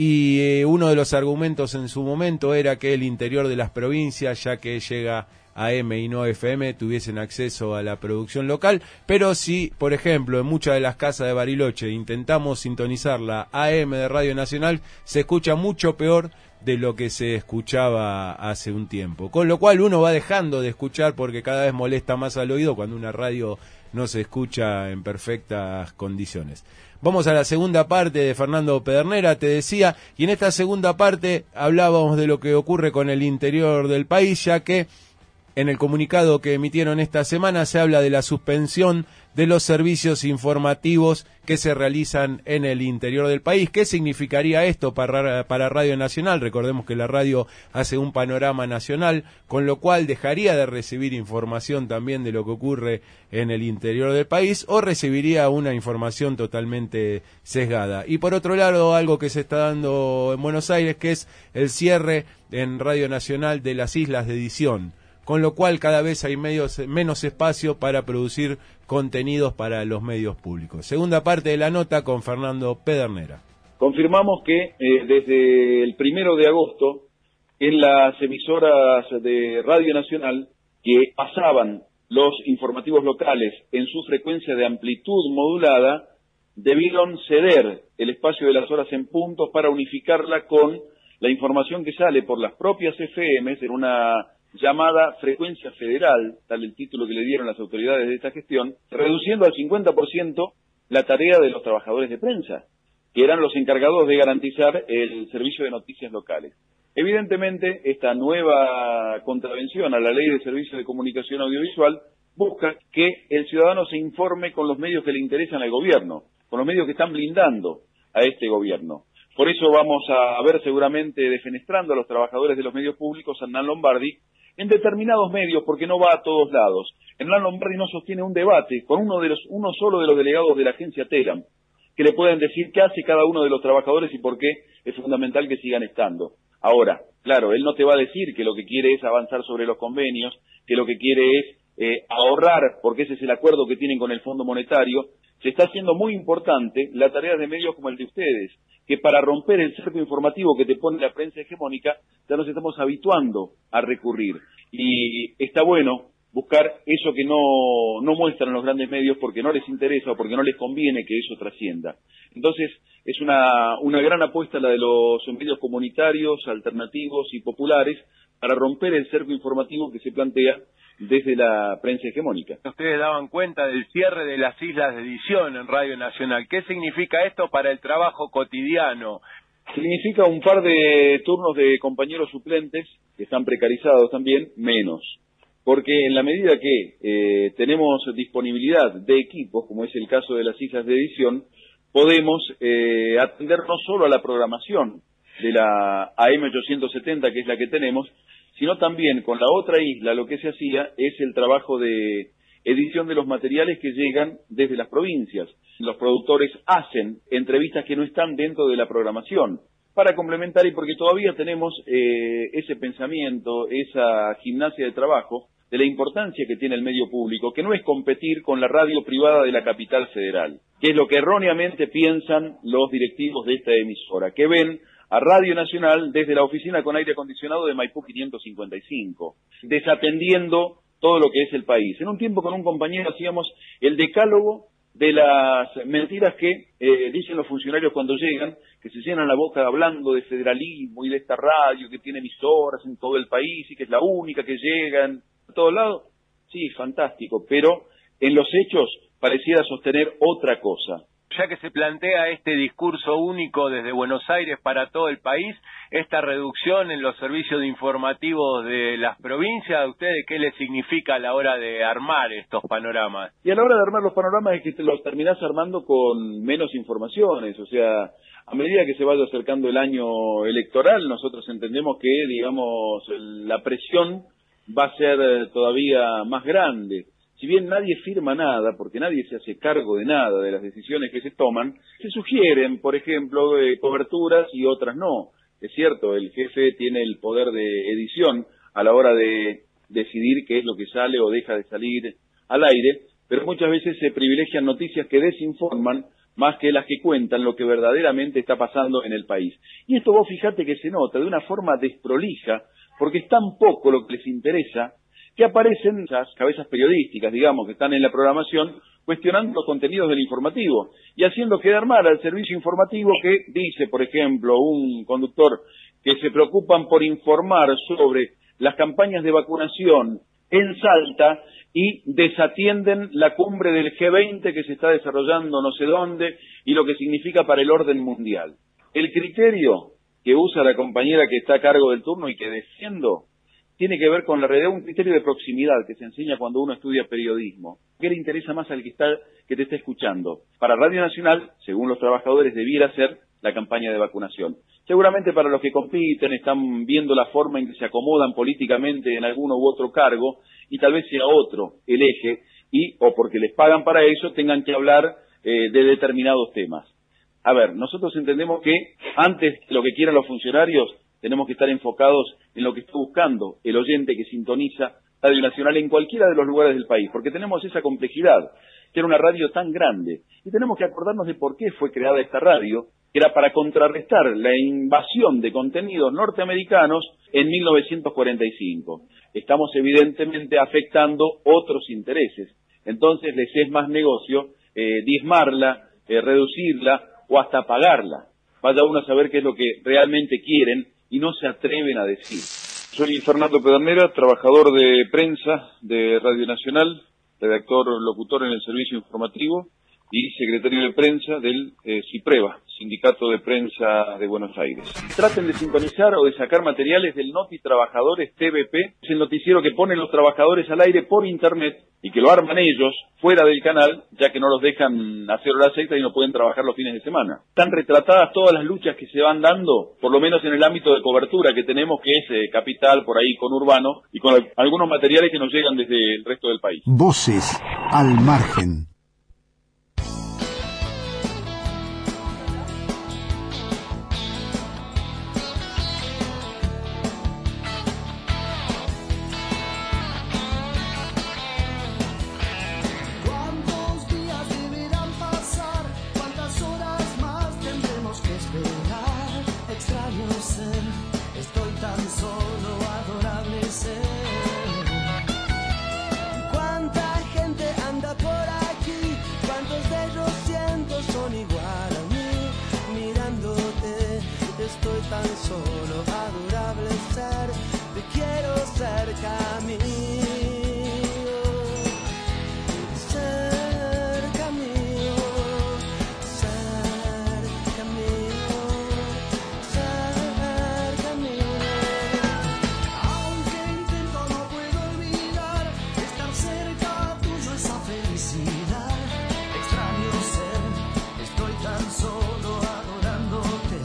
y uno de los argumentos en su momento era que el interior de las provincias, ya que llega AM y no FM, tuviesen acceso a la producción local. Pero si, por ejemplo, en muchas de las casas de Bariloche intentamos sintonizar la AM de Radio Nacional, se escucha mucho peor de lo que se escuchaba hace un tiempo, con lo cual uno va dejando de escuchar porque cada vez molesta más al oído cuando una radio no se escucha en perfectas condiciones. Vamos a la segunda parte de Fernando Pedernera, te decía, y en esta segunda parte hablábamos de lo que ocurre con el interior del país, ya que en el comunicado que emitieron esta semana se habla de la suspensión de los servicios informativos que se realizan en el interior del país. ¿Qué significaría esto para Radio Nacional? Recordemos que la radio hace un panorama nacional, con lo cual dejaría de recibir información también de lo que ocurre en el interior del país, o recibiría una información totalmente sesgada. Y por otro lado, algo que se está dando en Buenos Aires, que es el cierre en Radio Nacional de las islas de edición, con lo cual cada vez hay menos espacio para producir contenidos para los medios públicos. Segunda parte de la nota con Fernando Pedernera. Confirmamos que desde el 1 de agosto, en las emisoras de Radio Nacional que pasaban los informativos locales en su frecuencia de amplitud modulada, debieron ceder el espacio de las horas en puntos para unificarla con la información que sale por las propias FMs en una llamada frecuencia federal, tal el título que le dieron las autoridades de esta gestión, reduciendo al 50% la tarea de los trabajadores de prensa, que eran los encargados de garantizar el servicio de noticias locales. Evidentemente, esta nueva contravención a la Ley de Servicios de Comunicación Audiovisual busca que el ciudadano se informe con los medios que le interesan al gobierno, con los medios que están blindando a este gobierno. Por eso vamos a ver seguramente defenestrando a los trabajadores de los medios públicos a Hernán Lombardi en determinados medios, porque no va a todos lados. Hernán Lombardi no sostiene un debate con uno solo de los delegados de la agencia Telam, que le pueden decir qué hace cada uno de los trabajadores y por qué es fundamental que sigan estando. Ahora, claro, él no te va a decir que lo que quiere es avanzar sobre los convenios, que lo que quiere es ahorrar, porque ese es el acuerdo que tienen con el Fondo Monetario. Se está haciendo muy importante la tarea de medios como el de ustedes, que para romper el cerco informativo que te pone la prensa hegemónica, ya nos estamos habituando a recurrir. Y está bueno buscar eso que no muestran los grandes medios porque no les interesa o porque no les conviene que eso trascienda. Entonces, es una gran apuesta la de los medios comunitarios, alternativos y populares para romper el cerco informativo que se plantea desde la prensa hegemónica. Ustedes daban cuenta del cierre de las islas de edición en Radio Nacional. ¿Qué significa esto para el trabajo cotidiano? Significa un par de turnos de compañeros suplentes, que están precarizados también, menos. Porque en la medida que tenemos disponibilidad de equipos, como es el caso de las islas de edición, podemos atender no solo a la programación de la AM870, que es la que tenemos, sino también con la otra isla lo que se hacía es el trabajo de edición de los materiales que llegan desde las provincias. Los productores hacen entrevistas que no están dentro de la programación para complementar y porque todavía tenemos ese pensamiento, esa gimnasia de trabajo de la importancia que tiene el medio público, que no es competir con la radio privada de la capital federal, que es lo que erróneamente piensan los directivos de esta emisora, que ven a Radio Nacional desde la oficina con aire acondicionado de Maipú 555, desatendiendo todo lo que es el país. En un tiempo con un compañero hacíamos el decálogo de las mentiras que dicen los funcionarios cuando llegan, que se llenan la boca hablando de federalismo y de esta radio que tiene emisoras en todo el país y que es la única que llega en todos lados. Sí, fantástico, pero en los hechos pareciera sostener otra cosa. Ya que se plantea este discurso único desde Buenos Aires para todo el país, esta reducción en los servicios informativos de las provincias, ¿a ustedes qué les significa a la hora de armar estos panoramas? Y a la hora de armar los panoramas es que te los terminás armando con menos informaciones, o sea, a medida que se vaya acercando el año electoral, nosotros entendemos que, digamos, la presión va a ser todavía más grande. Si bien nadie firma nada, porque nadie se hace cargo de nada de las decisiones que se toman, se sugieren, por ejemplo, coberturas y otras no. Es cierto, el jefe tiene el poder de edición a la hora de decidir qué es lo que sale o deja de salir al aire, pero muchas veces se privilegian noticias que desinforman más que las que cuentan lo que verdaderamente está pasando en el país. Y esto vos fijate que se nota de una forma desprolija, porque es tan poco lo que les interesa, que aparecen esas cabezas periodísticas, digamos, que están en la programación, cuestionando los contenidos del informativo y haciendo quedar mal al servicio informativo que dice, por ejemplo, un conductor que se preocupan por informar sobre las campañas de vacunación en Salta y desatienden la cumbre del G20 que se está desarrollando no sé dónde y lo que significa para el orden mundial. El criterio que usa la compañera que está a cargo del turno y que defiendo tiene que ver con la realidad, un criterio de proximidad que se enseña cuando uno estudia periodismo. ¿Qué le interesa más al que te está escuchando? Para Radio Nacional, según los trabajadores, debiera ser la campaña de vacunación. Seguramente para los que compiten están viendo la forma en que se acomodan políticamente en alguno u otro cargo y tal vez sea otro el eje y, o porque les pagan para eso, tengan que hablar de determinados temas. A ver, nosotros entendemos que antes de lo que quieran los funcionarios, tenemos que estar enfocados en lo que está buscando el oyente que sintoniza Radio Nacional en cualquiera de los lugares del país, porque tenemos esa complejidad, que era una radio tan grande, y tenemos que acordarnos de por qué fue creada esta radio, que era para contrarrestar la invasión de contenidos norteamericanos en 1945. Estamos evidentemente afectando otros intereses, entonces les es más negocio diezmarla, reducirla o hasta pagarla. Vaya uno a saber qué es lo que realmente quieren y no se atreven a decir. Soy Fernando Pedernera, trabajador de prensa de Radio Nacional, redactor, locutor en el servicio informativo y secretario de prensa del CIPREVA, Sindicato de Prensa de Buenos Aires. Traten de sintonizar o de sacar materiales del Noti Trabajadores TVP, es el noticiero que ponen los trabajadores al aire por internet y que lo arman ellos fuera del canal, ya que no los dejan hacer horas extras y no pueden trabajar los fines de semana. Están retratadas todas las luchas que se van dando, por lo menos en el ámbito de cobertura que tenemos, que es capital, por ahí con urbano, y con algunos materiales que nos llegan desde el resto del país. Voces al margen. Estoy tan solo, adorable ser. estoy tan solo, adorable ser, te quiero cerca mío. Cerca mío, cerca mío, cerca mío. Aunque intento no puedo olvidar estar cerca tuyo, esa felicidad. Extraño ser, estoy tan solo adorándote.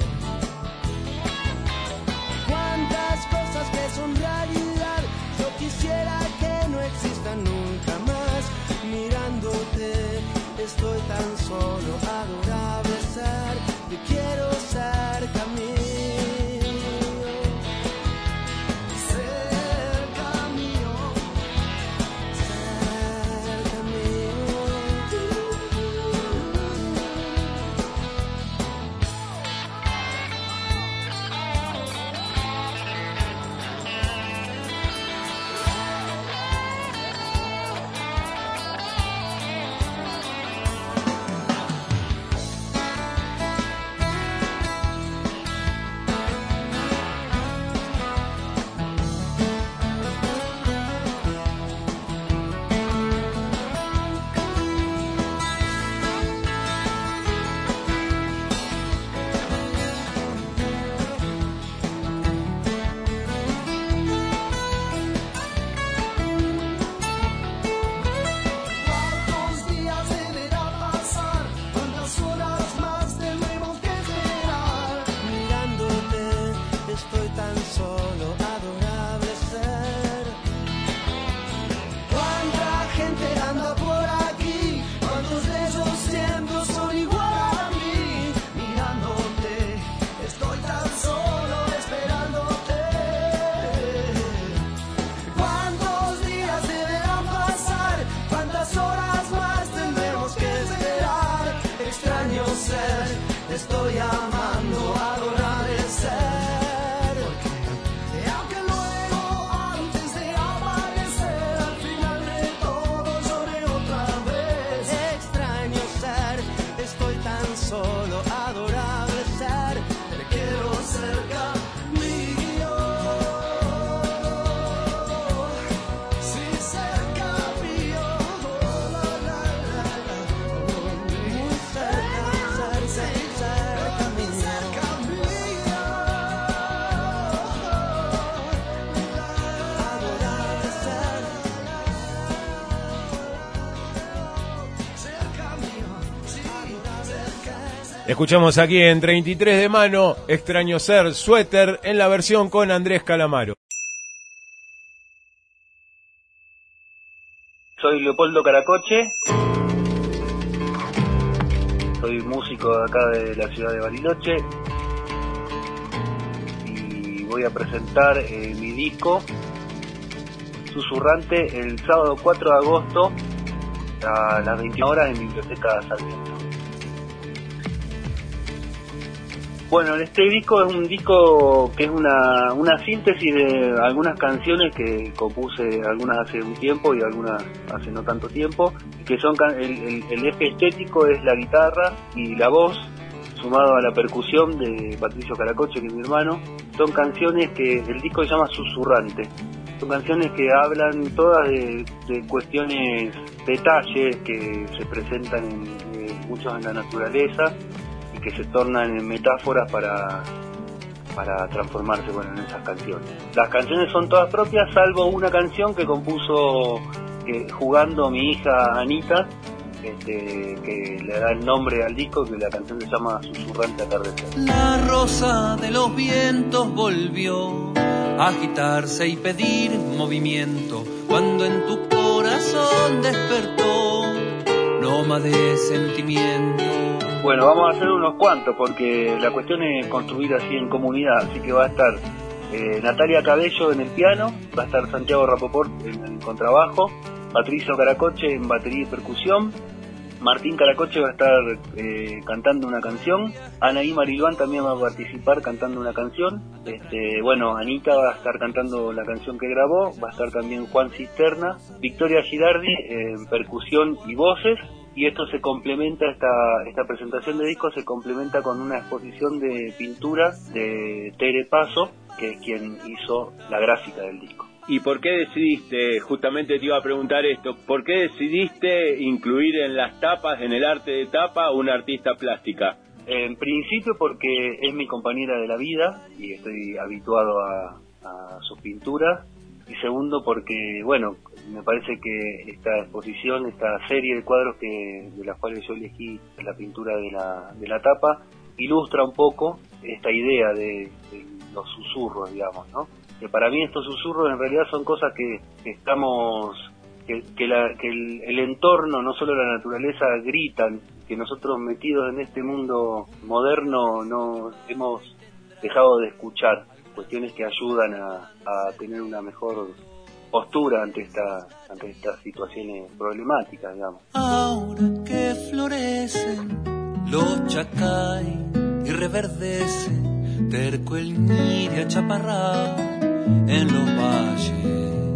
Cuántas cosas que son realidad, yo quisiera que no existan nunca más. Mirándote, estoy tan solo, adorable ser, te quiero cerca mío, cerca mío, cerca mío. ¿Cuántos días deberá pasar? ¿Cuántas horas más tendremos que esperar? Mirándote, estoy tan solo, adorable ser. ¿Cuánta gente anda por aquí? ¿Cuántos de ellos siempre son igual a mí? Mirándote, estoy tan solo, esperándote. ¿Cuántos días deberán pasar? ¿Cuántas horas más tendremos que esperar? Extraño ser, estoy amando, adorable ser. Aunque luego, antes de amanecer, al final de todo lloré otra vez. Extraño ser, estoy tan solo, adorable ser, te quiero cerca mío. Sí, cerca mío, la, la, la, la. Muy cerca, cerca mío, cerca mío. Adorable ser, cerca mío, sí, cerca. Escuchamos aquí en 33 de mano, Extraño Ser, Suéter, en la versión con Andrés Calamaro. Soy Leopoldo Caracoche, soy músico de acá de la ciudad de Bariloche y voy a presentar mi disco Susurrante el sábado 4 de agosto a las 21 horas en Biblioteca Sarmiento. Bueno, este disco es un disco que es una síntesis de algunas canciones que compuse, algunas hace un tiempo y algunas hace no tanto tiempo, que son el eje estético es la guitarra y la voz, sumado a la percusión de Patricio Caracoche, que es mi hermano. Son canciones que el disco se llama Susurrante. Son canciones que hablan todas de cuestiones, detalles que se presentan muchos en la naturaleza, que se tornan en metáforas para transformarse en esas canciones. Las canciones son todas propias, salvo una canción que compuso jugando mi hija Anita, que le da el nombre al disco, que la canción se llama Susurrante Atardecer. La rosa de los vientos volvió a agitarse y pedir movimiento cuando en tu corazón despertó loma de sentimiento. Bueno, vamos a hacer unos cuantos porque la cuestión es construir así en comunidad, así que va a estar Natalia Cabello en el piano, va a estar Santiago Rapoport en el contrabajo, Patricio Caracoche en batería y percusión, Martín Caracoche va a estar cantando una canción, Anaí Marilván también va a participar cantando una canción, Anita va a estar cantando la canción que grabó, va a estar también Juan Cisterna, Victoria Girardi en percusión y voces, y esto se complementa, esta presentación de discos se complementa con una exposición de pintura de Tere Paso, que es quien hizo la gráfica del disco. ¿Y por qué decidiste, justamente te iba a preguntar esto, por qué decidiste incluir en las tapas, en el arte de tapa, una artista plástica? En principio porque es mi compañera de la vida y estoy habituado a sus pinturas, y segundo porque, bueno, me parece que esta exposición, esta serie de cuadros de las cuales yo elegí la pintura de la tapa, ilustra un poco esta idea de los susurros, digamos, ¿no? Que para mí estos susurros en realidad son cosas que estamos, que el entorno, no solo la naturaleza, gritan, que nosotros metidos en este mundo moderno no hemos dejado de escuchar, cuestiones que ayudan a tener una mejor postura ante estas situaciones problemáticas, digamos. Ahora que florecen los chacay y reverdece terco el ñire achaparrado en los valles,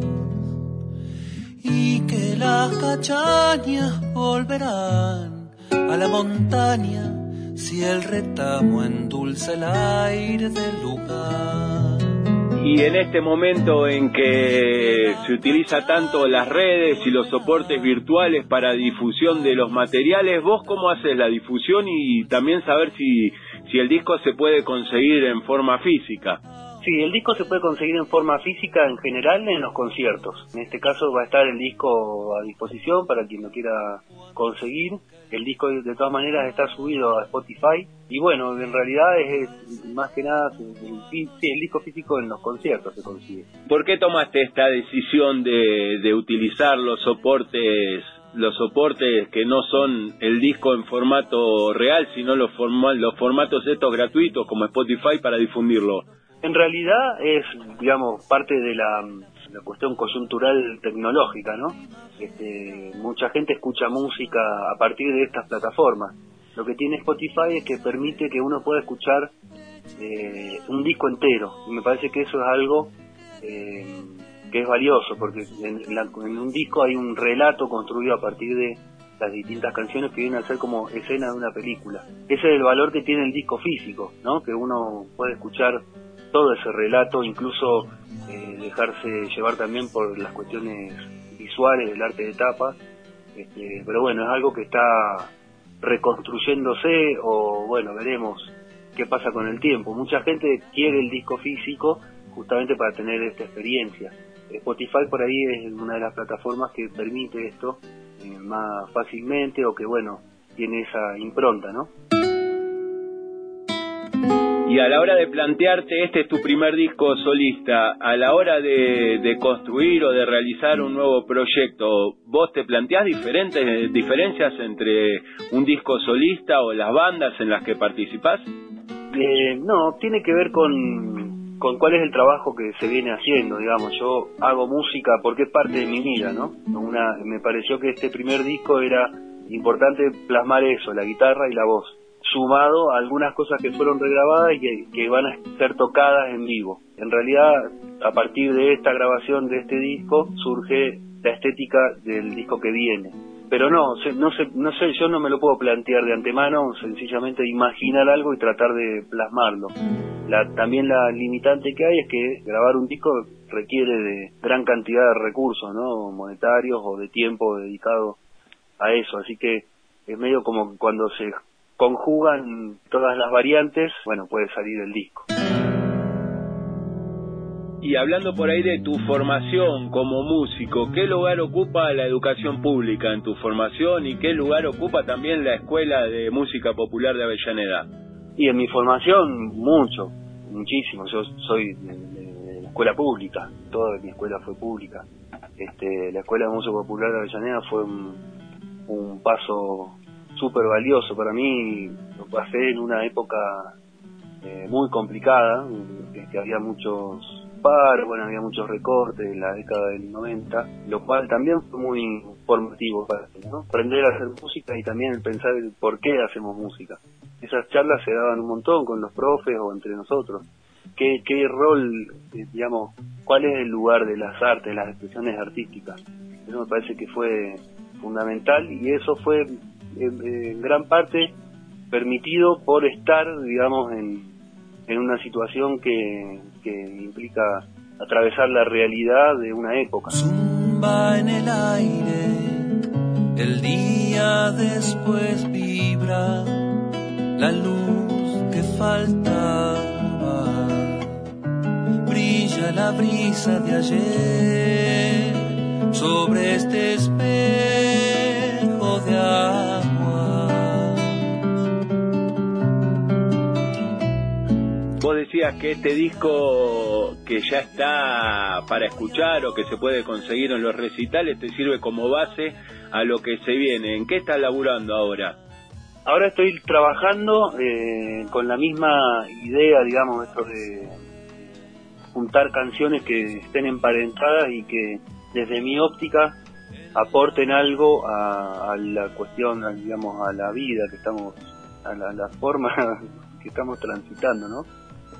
y que las cachañas volverán a la montaña si el retamo endulza el aire del lugar. Y en este momento en que se utiliza tanto las redes y los soportes virtuales para difusión de los materiales, ¿vos cómo haces la difusión y también saber si el disco se puede conseguir en forma física? Sí, el disco se puede conseguir en forma física en general en los conciertos. En este caso va a estar el disco a disposición para quien lo quiera conseguir. El disco de todas maneras está subido a Spotify y bueno, en realidad es más que nada el disco físico en los conciertos se consigue. ¿Por qué tomaste esta decisión de utilizar los soportes que no son el disco en formato real, sino los formatos estos gratuitos como Spotify para difundirlo? En realidad es, digamos, parte de la cuestión coyuntural tecnológica, ¿no? Mucha gente escucha música a partir de estas plataformas. Lo que tiene Spotify es que permite que uno pueda escuchar un disco entero. Y me parece que eso es algo que es valioso, porque en un disco hay un relato construido a partir de las distintas canciones que vienen a ser como escenas de una película. Ese es el valor que tiene el disco físico, ¿no? Que uno puede escuchar todo ese relato, incluso dejarse llevar también por las cuestiones visuales del arte de tapa, pero bueno, es algo que está reconstruyéndose, o bueno, veremos qué pasa con el tiempo. Mucha gente quiere el disco físico justamente para tener esta experiencia. Spotify por ahí es una de las plataformas que permite esto más fácilmente, o que bueno, tiene esa impronta, ¿no? Y a la hora de plantearte, este es tu primer disco solista, a la hora de construir o de realizar un nuevo proyecto, ¿vos te planteás diferencias entre un disco solista o las bandas en las que participás? No, tiene que ver con cuál es el trabajo que se viene haciendo, digamos. Yo hago música porque es parte de mi vida, ¿no? Me pareció que este primer disco era importante plasmar eso, la guitarra y la voz, sumado a algunas cosas que fueron regrabadas y que van a ser tocadas en vivo. En realidad, a partir de esta grabación de este disco, surge la estética del disco que viene. Pero no sé, yo no me lo puedo plantear de antemano, sencillamente imaginar algo y tratar de plasmarlo. También la limitante que hay es que grabar un disco requiere de gran cantidad de recursos, ¿no? Monetarios o de tiempo dedicado a eso, así que es medio como cuando se conjugan todas las variantes, bueno, puede salir el disco. Y hablando por ahí de tu formación como músico, ¿qué lugar ocupa la educación pública en tu formación y qué lugar ocupa también la Escuela de Música Popular de Avellaneda? Y en mi formación, muchísimo. Yo soy de la escuela pública, toda mi escuela fue pública. La Escuela de Música Popular de Avellaneda fue un paso súper valioso para mí. Lo pasé en una época muy complicada, que había muchos paros, había muchos recortes en la década del 90, lo cual también fue muy formativo para mí, ¿no? Aprender a hacer música y también el pensar el por qué hacemos música. Esas charlas se daban un montón con los profes o entre nosotros. ¿Qué rol, digamos, cuál es el lugar de las artes, de las expresiones artísticas? Eso me parece que fue fundamental, y eso fue en gran parte permitido por estar, digamos, en una situación que implica atravesar la realidad de una época. Zumba en el aire, el día después vibra, la luz que faltaba, brilla la brisa de ayer sobre este espejo de agua. Vos decías que este disco que ya está para escuchar o que se puede conseguir en los recitales te sirve como base a lo que se viene. ¿En qué estás laburando ahora? Ahora estoy trabajando con la misma idea, digamos, esto de juntar canciones que estén emparentadas y que desde mi óptica aporten algo a la cuestión, digamos, a la vida que estamos, a la forma que estamos transitando, ¿no?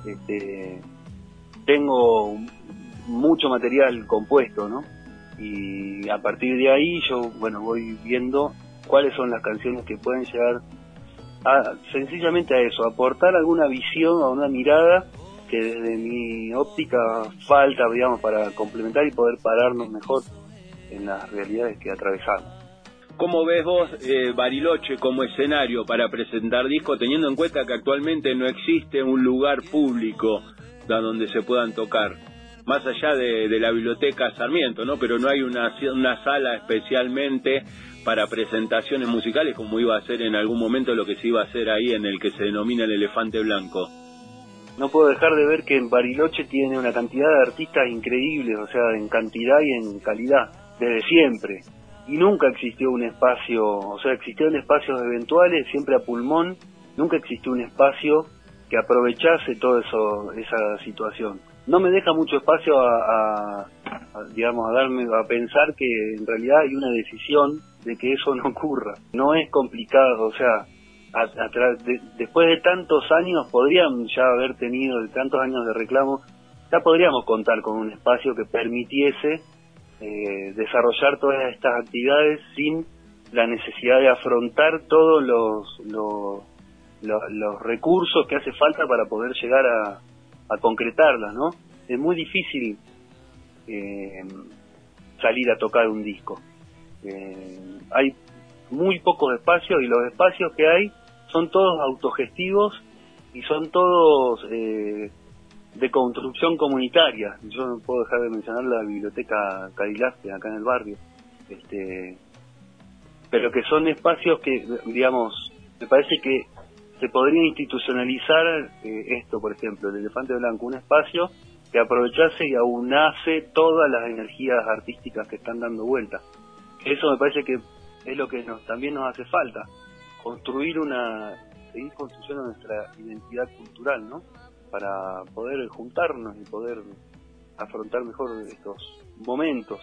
Tengo mucho material compuesto, ¿no? Y a partir de ahí yo, bueno, voy viendo cuáles son las canciones que pueden llegar sencillamente a eso, aportar alguna visión o una mirada que desde mi óptica falta, digamos, para complementar y poder pararnos mejor en las realidades que atravesamos. ¿Cómo ves vos Bariloche como escenario para presentar discos, teniendo en cuenta que actualmente no existe un lugar público donde se puedan tocar? Más allá de la biblioteca Sarmiento, ¿no? Pero no hay una sala especialmente para presentaciones musicales como iba a ser en algún momento lo que se iba a hacer ahí en el que se denomina el Elefante Blanco. No puedo dejar de ver que en Bariloche tiene una cantidad de artistas increíbles, o sea, en cantidad y en calidad, desde siempre. Y nunca existió un espacio, o sea, existieron espacios eventuales, siempre a pulmón, nunca existió un espacio que aprovechase todo eso, esa situación. No me deja mucho espacio digamos, a pensar que en realidad hay una decisión de que eso no ocurra. No es complicado, o sea, después de tantos años podrían ya haber tenido, de tantos años de reclamo, ya podríamos contar con un espacio que permitiese desarrollar todas estas actividades sin la necesidad de afrontar todos los recursos que hace falta para poder llegar a concretarlas, ¿no? Es muy difícil salir a tocar un disco. Hay muy pocos espacios y los espacios que hay son todos autogestivos y son todos de construcción comunitaria. Yo no puedo dejar de mencionar la biblioteca Cadillac acá en el barrio, pero que son espacios que, digamos, me parece que se podría institucionalizar esto, por ejemplo, el Elefante Blanco, un espacio que aprovechase y aunase todas las energías artísticas que están dando vuelta. Eso me parece que es lo que también nos hace falta, seguir construyendo nuestra identidad cultural, ¿no? Para poder juntarnos y poder afrontar mejor estos momentos.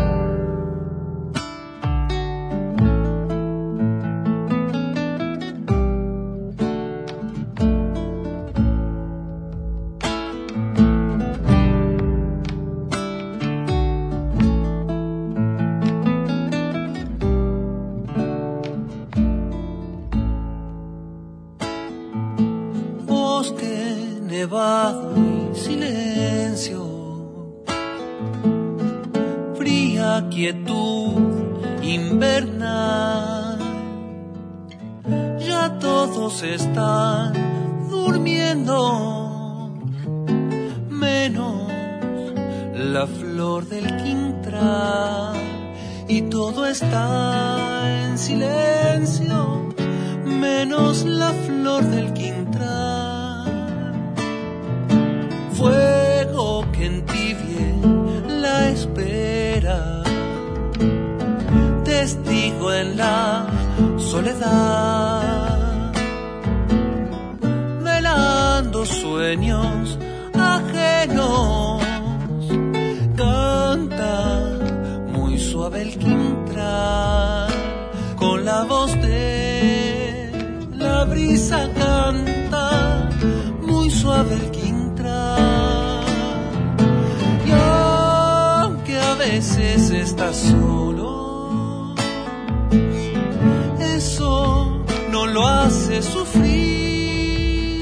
Nevado y silencio, fría quietud invernal, ya todos están durmiendo, menos la flor del quintral, y todo está en silencio, menos la flor del quintral. Fuego que entibie la espera, testigo en la soledad, velando sueños ajenos, canta muy suave el quintral, con la voz de la brisa canta muy suave el quintral. Y aunque a veces estás solo, hace sufrir.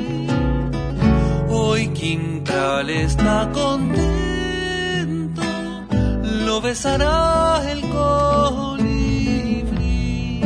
Hoy Quintral está contento, lo besará el colibrí.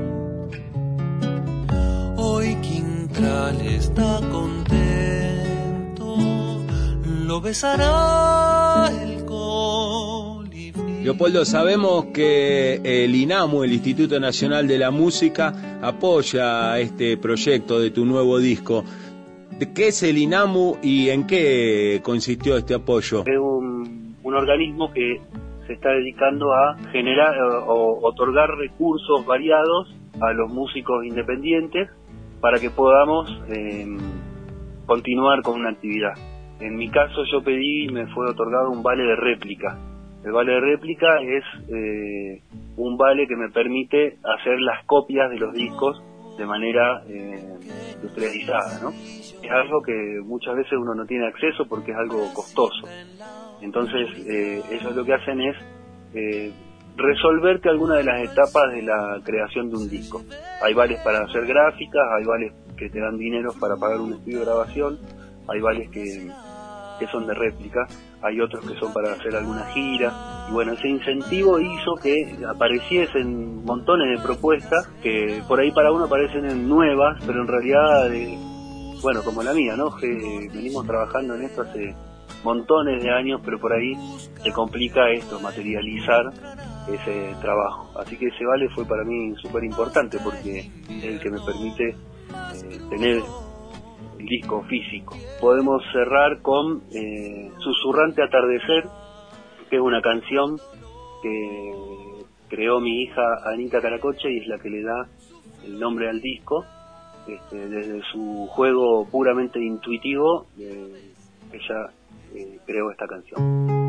Hoy Quintral está contento, lo besará el colibrí. Leopoldo, sabemos que el INAMU, el Instituto Nacional de la Música, apoya este proyecto de tu nuevo disco. ¿Qué es el INAMU y en qué consistió este apoyo? Es un organismo que se está dedicando a generar o otorgar recursos variados a los músicos independientes para que podamos continuar con una actividad. En mi caso yo pedí y me fue otorgado un vale de réplica. El vale de réplica es un vale que me permite hacer las copias de los discos de manera industrializada, ¿no? Es algo que muchas veces uno no tiene acceso porque es algo costoso. Entonces ellos lo que hacen es resolverte algunas de las etapas de la creación de un disco. Hay vales para hacer gráficas, hay vales que te dan dinero para pagar un estudio de grabación, hay vales que son de réplica, hay otros que son para hacer alguna gira, y bueno, ese incentivo hizo que apareciesen montones de propuestas que por ahí para uno parecen nuevas, pero en realidad, bueno, como la mía, ¿no? Que venimos trabajando en esto hace montones de años, pero por ahí se complica esto, materializar ese trabajo. Así que ese vale fue para mí súper importante porque es el que me permite tener el disco físico. Podemos cerrar con Susurrante Atardecer, que es una canción que creó mi hija Anita Caracoche y es la que le da el nombre al disco. Desde su juego puramente intuitivo, ella creó esta canción.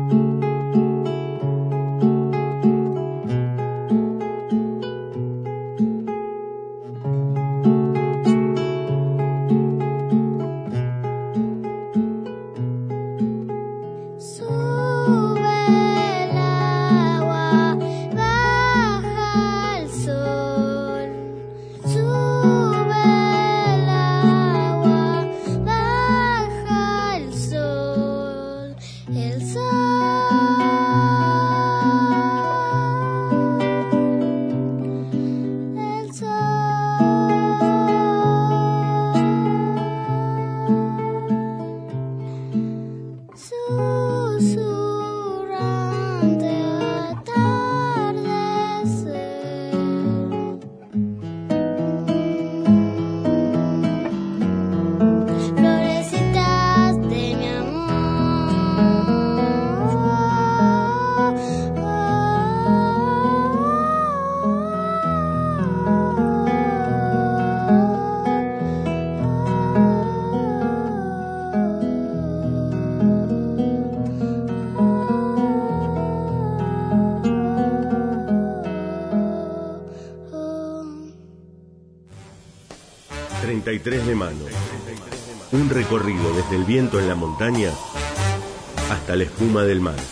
33 de mano. Un recorrido desde el viento en la montaña hasta la espuma del mar.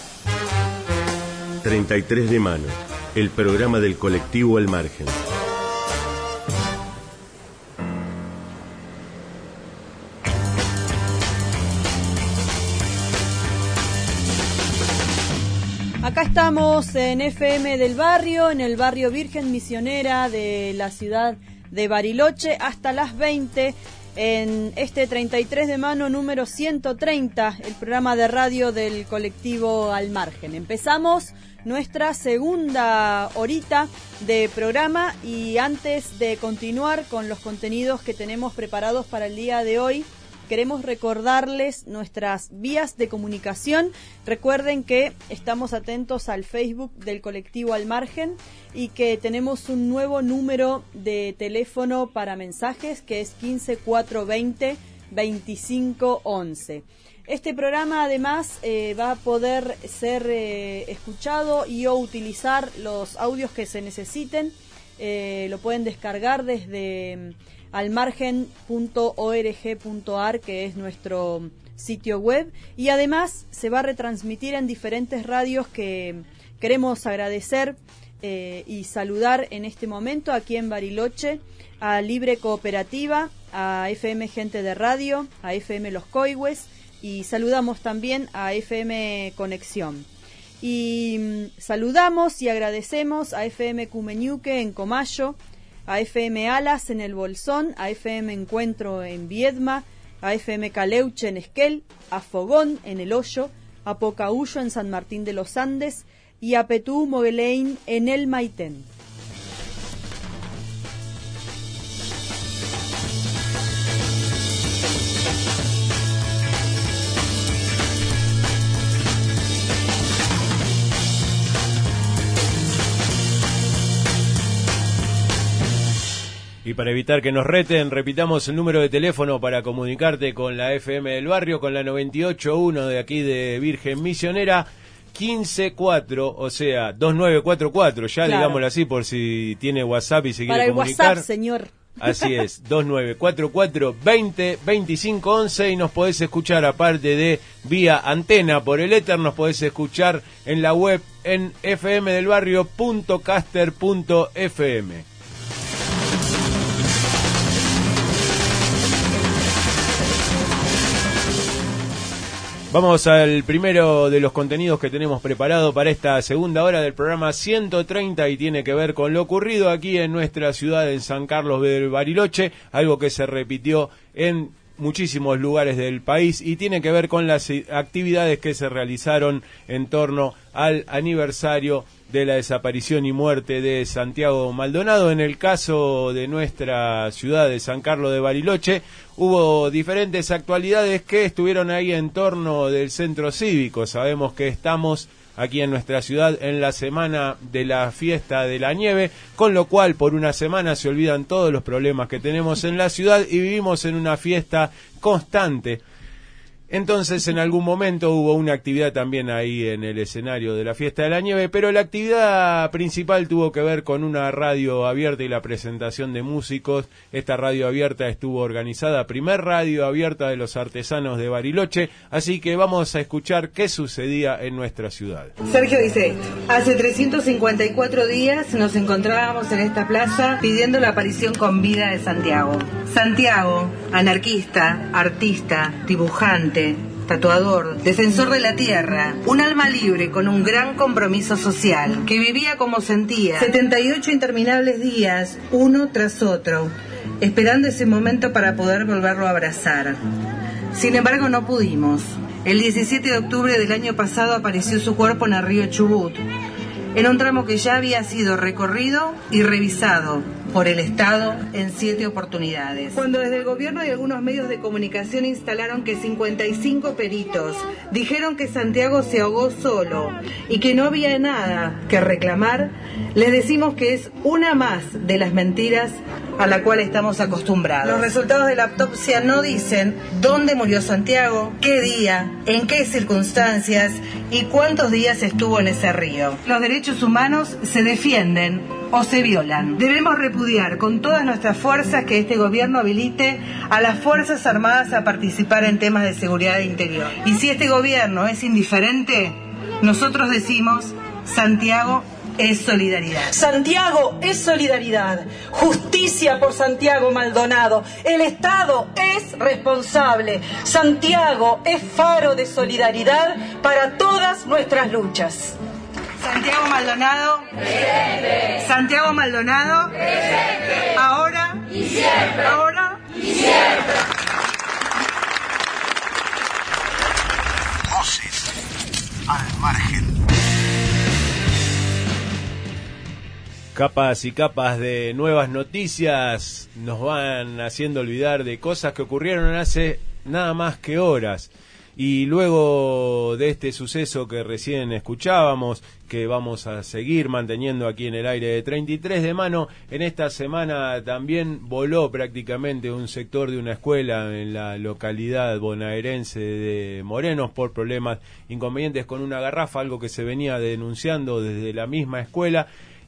33 de mano, el programa del colectivo Al Margen. Acá estamos en FM del Barrio, en el barrio Virgen Misionera de la ciudad de Bariloche, hasta las 20 en este 33 de mano número 130, el programa de radio del colectivo Al Margen. Empezamos nuestra segunda horita de programa y antes de continuar con los contenidos que tenemos preparados para el día de hoy, queremos recordarles nuestras vías de comunicación. Recuerden que estamos atentos al Facebook del colectivo Al Margen y que tenemos un nuevo número de teléfono para mensajes que es 15-420-2511. Este programa además va a poder ser escuchado y o utilizar los audios que se necesiten. Lo pueden descargar desde almargen.org.ar, que es nuestro sitio web, y además se va a retransmitir en diferentes radios que queremos agradecer y saludar en este momento aquí en Bariloche a Libre Cooperativa, a FM Gente de Radio, a FM Los Coihues, y saludamos también a FM Conexión. Y saludamos y agradecemos a FM Cumeñuque en Comayo, a FM Alas en El Bolsón, a FM Encuentro en Viedma, a FM Caleuche en Esquel, a Fogón en El Hoyo, a Pocahuyo en San Martín de los Andes y a Petú Moguelein en El Maitén. Y para evitar que nos reten, repitamos el número de teléfono para comunicarte con la FM del barrio, con la 98.1 de aquí de Virgen Misionera, 154, o sea, 2944, ya claro, digámoslo así por si tiene WhatsApp y se para quiere comunicar. WhatsApp, señor. Así es, 2944 20 25 11, y nos podés escuchar aparte de vía antena por el éter, nos podés escuchar en la web en fmdelbarrio.caster.fm. Vamos al primero de los contenidos que tenemos preparado para esta segunda hora del programa 130 y tiene que ver con lo ocurrido aquí en nuestra ciudad, en San Carlos del Bariloche, algo que se repitió en muchísimos lugares del país y tiene que ver con las actividades que se realizaron en torno al aniversario de la desaparición y muerte de Santiago Maldonado. En el caso de nuestra ciudad de San Carlos de Bariloche, hubo diferentes actualidades que estuvieron ahí en torno del centro cívico. Sabemos que estamos aquí en nuestra ciudad en la semana de la fiesta de la nieve, con lo cual por una semana se olvidan todos los problemas que tenemos en la ciudad y vivimos en una fiesta constante. Entonces, en algún momento hubo una actividad también ahí en el escenario de la fiesta de la nieve, pero la actividad principal tuvo que ver con una radio abierta y la presentación de músicos. Esta radio abierta estuvo organizada, primer radio abierta de los artesanos de Bariloche, así que vamos a escuchar qué sucedía en nuestra ciudad. Sergio dice esto: hace 354 días nos encontrábamos en esta plaza pidiendo la aparición con vida de Santiago. Santiago, anarquista, artista, dibujante, tatuador, defensor de la tierra, un alma libre con un gran compromiso social, que vivía como sentía, 78 interminables días, uno tras otro, esperando ese momento para poder volverlo a abrazar. Sin embargo, no pudimos. El 17 de octubre del año pasado apareció su cuerpo en el río Chubut, en un tramo que ya había sido recorrido y revisado por el Estado en 7 oportunidades. Cuando desde el gobierno y algunos medios de comunicación instalaron que 55 peritos dijeron que Santiago se ahogó solo y que no había nada que reclamar, les decimos que es una más de las mentiras a la cual estamos acostumbrados. Los resultados de la autopsia no dicen dónde murió Santiago, qué día, en qué circunstancias y cuántos días estuvo en ese río. Los derechos humanos se defienden o se violan. Debemos repudiar con todas nuestras fuerzas que este gobierno habilite a las Fuerzas Armadas a participar en temas de seguridad e interior. Y si este gobierno es indiferente, nosotros decimos: Santiago es solidaridad. Santiago es solidaridad. Justicia por Santiago Maldonado. El Estado es responsable. Santiago es faro de solidaridad para todas nuestras luchas. Santiago Maldonado, presente. Santiago Maldonado, presente. Ahora y siempre. Ahora y siempre. Voces al margen. Capas y capas de nuevas noticias nos van haciendo olvidar de cosas que ocurrieron hace nada más que horas. Y luego de este suceso que recién escuchábamos, que vamos a seguir manteniendo aquí en el aire de 33 de mano, en esta semana también voló prácticamente un sector de una escuela en la localidad bonaerense de Morenos por problemas inconvenientes con una garrafa, algo que se venía denunciando desde la misma escuela.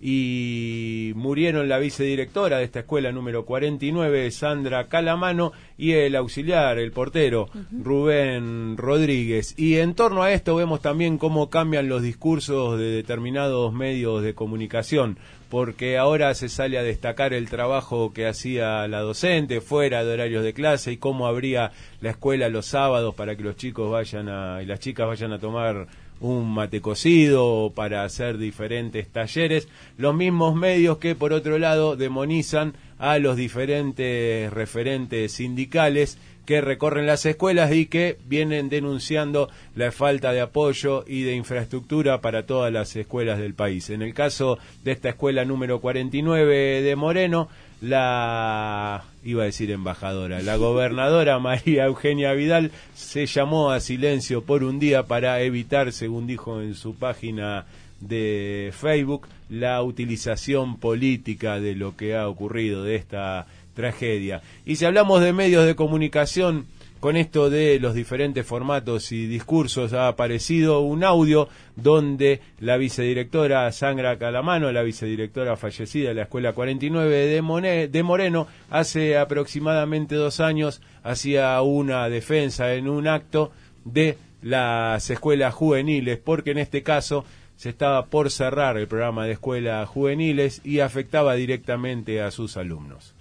y murieron la vicedirectora de esta escuela número 49, Sandra Calamano, y el auxiliar, el portero, Rubén Rodríguez. Y en torno a esto vemos también cómo cambian los discursos de determinados medios de comunicación, porque ahora se sale a destacar el trabajo que hacía la docente fuera de horarios de clase y cómo abría la escuela los sábados para que los chicos y las chicas vayan a tomar un mate cocido, para hacer diferentes talleres. Los mismos medios que, por otro lado, demonizan a los diferentes referentes sindicales que recorren las escuelas y que vienen denunciando la falta de apoyo y de infraestructura para todas las escuelas del país. En el caso de esta escuela número 49 de Moreno, la gobernadora María Eugenia Vidal se llamó a silencio por un día para evitar, según dijo en su página de Facebook, la utilización política de lo que ha ocurrido, de esta tragedia. Y si hablamos de medios de comunicación, con esto de los diferentes formatos y discursos, ha aparecido un audio donde la vicedirectora Sandra Calamano, la vicedirectora fallecida de la Escuela 49 de Moreno, hace aproximadamente 2 años hacía una defensa en un acto de las escuelas juveniles, porque en este caso se estaba por cerrar el programa de escuelas juveniles y afectaba directamente a sus alumnos.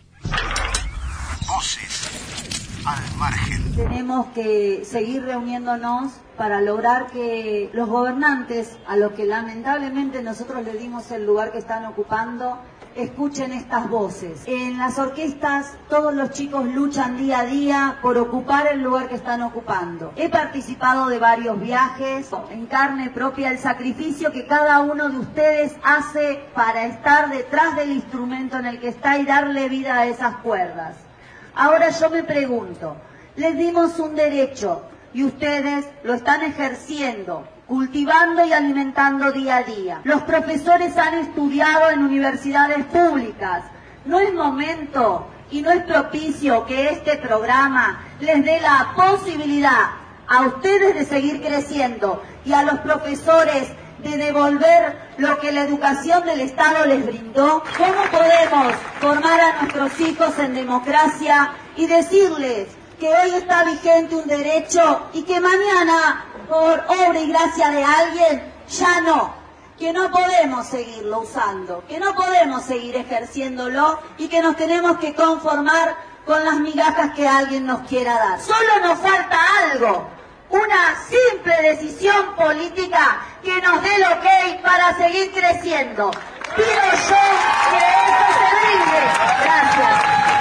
Voces al margen. Tenemos que seguir reuniéndonos para lograr que los gobernantes, a los que lamentablemente nosotros le dimos el lugar que están ocupando, escuchen estas voces. En las orquestas todos los chicos luchan día a día por ocupar el lugar que están ocupando. He participado de varios viajes, en carne propia el sacrificio que cada uno de ustedes hace para estar detrás del instrumento en el que está y darle vida a esas cuerdas. Ahora yo me pregunto, les dimos un derecho y ustedes lo están ejerciendo, cultivando y alimentando día a día. Los profesores han estudiado en universidades públicas. No es momento y no es propicio que este programa les dé la posibilidad a ustedes de seguir creciendo y a los profesores de devolver lo que la educación del Estado les brindó. ¿Cómo podemos formar a nuestros hijos en democracia y decirles que hoy está vigente un derecho y que mañana, por obra y gracia de alguien, ya no? Que no podemos seguirlo usando, que no podemos seguir ejerciéndolo y que nos tenemos que conformar con las migajas que alguien nos quiera dar. Solo nos falta algo. Una simple decisión política que nos dé el ok para seguir creciendo. Pido yo que eso se brinde. Gracias.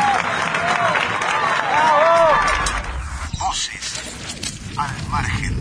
Voces al margen.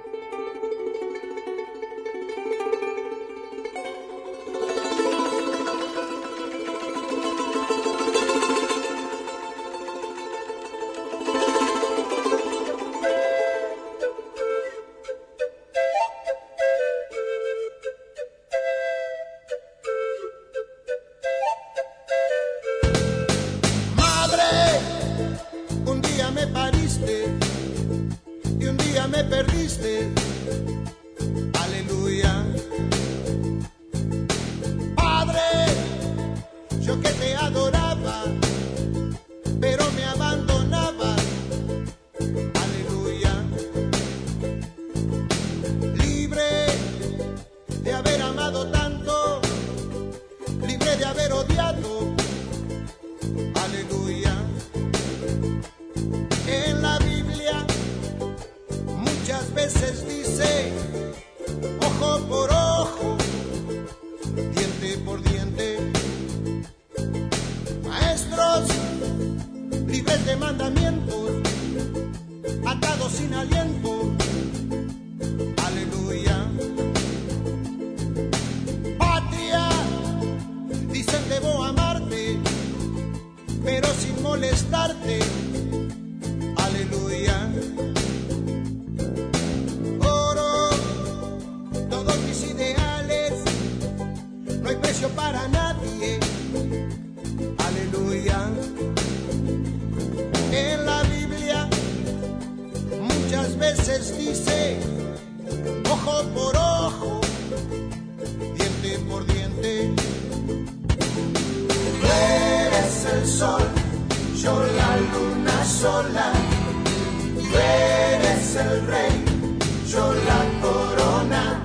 Dice, ojo por ojo, diente por diente. eres el sol, yo la luna sola. Tú eres el rey, yo la corona.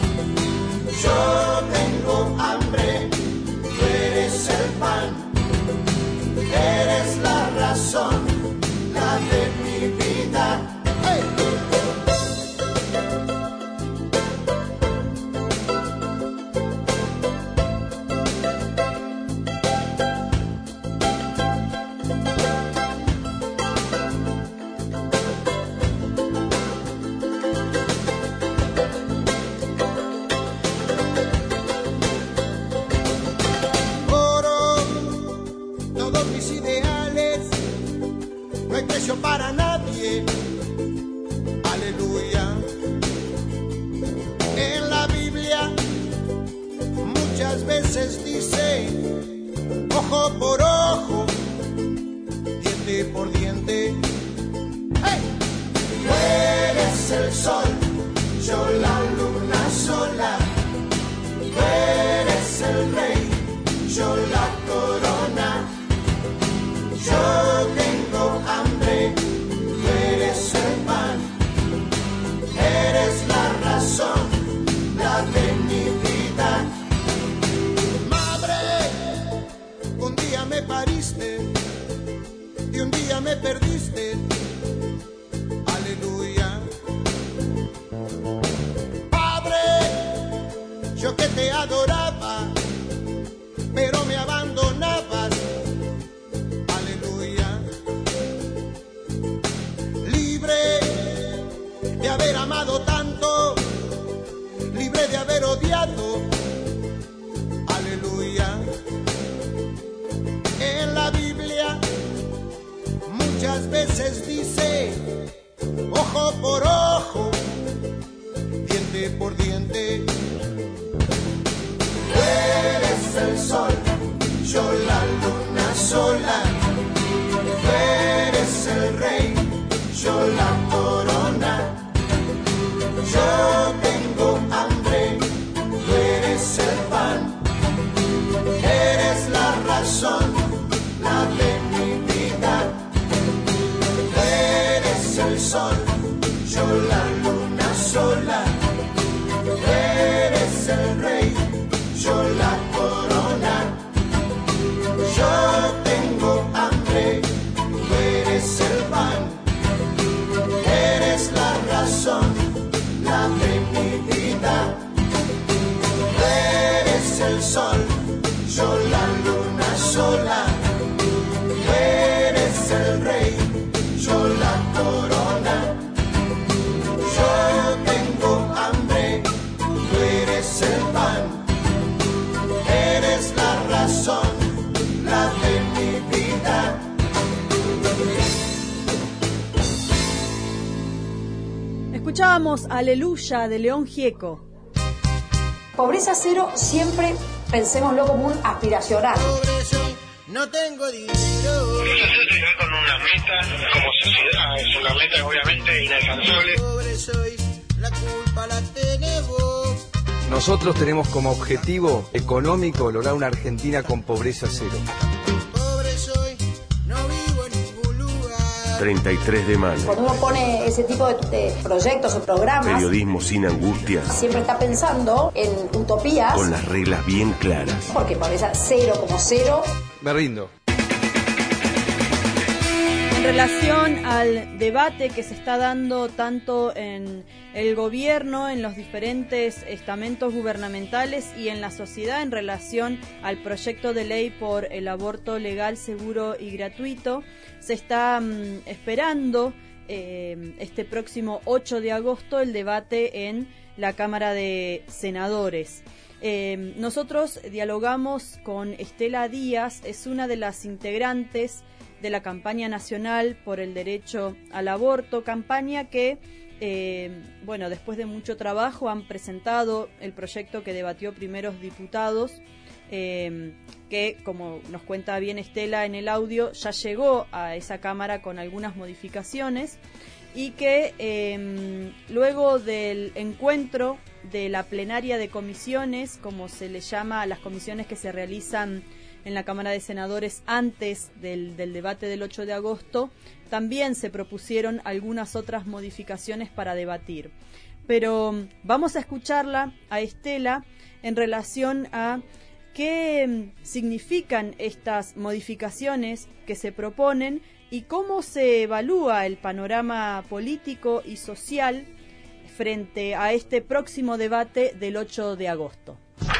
Yo tengo hambre, tú eres el pan. Eres la razón, la de mi vida. ¡Hey! Para nadie, aleluya. En la Biblia muchas veces dice ojo por ojo, diente por diente. ¡Hey! Tú eres el sol, yo la luna sola. Tú eres el rey, yo la corona. Yo tengo hambre, tú eres el pan, eres la razón, la de mi vida. Madre, un día me pariste y un día me perdiste, aleluya. Padre, yo que te adoraba, pero me abandonabas. De haber amado tanto, libre de haber odiado, aleluya. En la Biblia muchas veces dice ojo por ojo, diente por diente. Tú eres el sol, yo la luna sola. Tú eres el rey, yo la corona. Yo tengo hambre, tú eres el pan. Eres la razón, la de mi vida. Tú eres el sol, yo la luna sola. Tú eres el rey, yo la corona. Yo tengo hambre, tú eres el pan. Eres la razón, la de mi vida. Tú eres el sol, yo la luna sola. Tú eres el rey, yo la corona. Yo tengo hambre, tú eres el pan. Eres la razón, la de mi vida. Escuchábamos Aleluya de León Gieco. Pobreza cero siempre pensémoslo como un aspiracional. No tengo dinero. Nosotros llegar con una meta como sociedad, es una meta obviamente inalcanzable. Pobre soy, la culpa la tenés vos. Nosotros tenemos como objetivo económico lograr una Argentina con pobreza cero. Pobre soy, no vivo en ningún lugar. 33 de mayo. Cuando uno pone ese tipo de proyectos o programas, Periodismo sin angustias. siempre está pensando en utopías. Con las reglas bien claras. Porque pobreza cero como cero. Me rindo. En relación al debate que se está dando tanto en el gobierno, en los diferentes estamentos gubernamentales y en la sociedad en relación al proyecto de ley por el aborto legal, seguro y gratuito, se está esperando este próximo 8 de agosto el debate en la Cámara de Senadores. Nosotros dialogamos con Estela Díaz, es una de las integrantes de la campaña nacional por el derecho al aborto, campaña que, después de mucho trabajo han presentado el proyecto que debatió primeros diputados, que, como nos cuenta bien Estela en el audio, ya llegó a esa Cámara con algunas modificaciones y que luego del encuentro de la plenaria de comisiones, como se le llama a las comisiones que se realizan en la Cámara de Senadores antes del debate del 8 de agosto, también se propusieron algunas otras modificaciones para debatir. Pero vamos a escucharla a Estela en relación a qué significan estas modificaciones que se proponen y cómo se evalúa el panorama político y social frente a este próximo debate del 8 de agosto.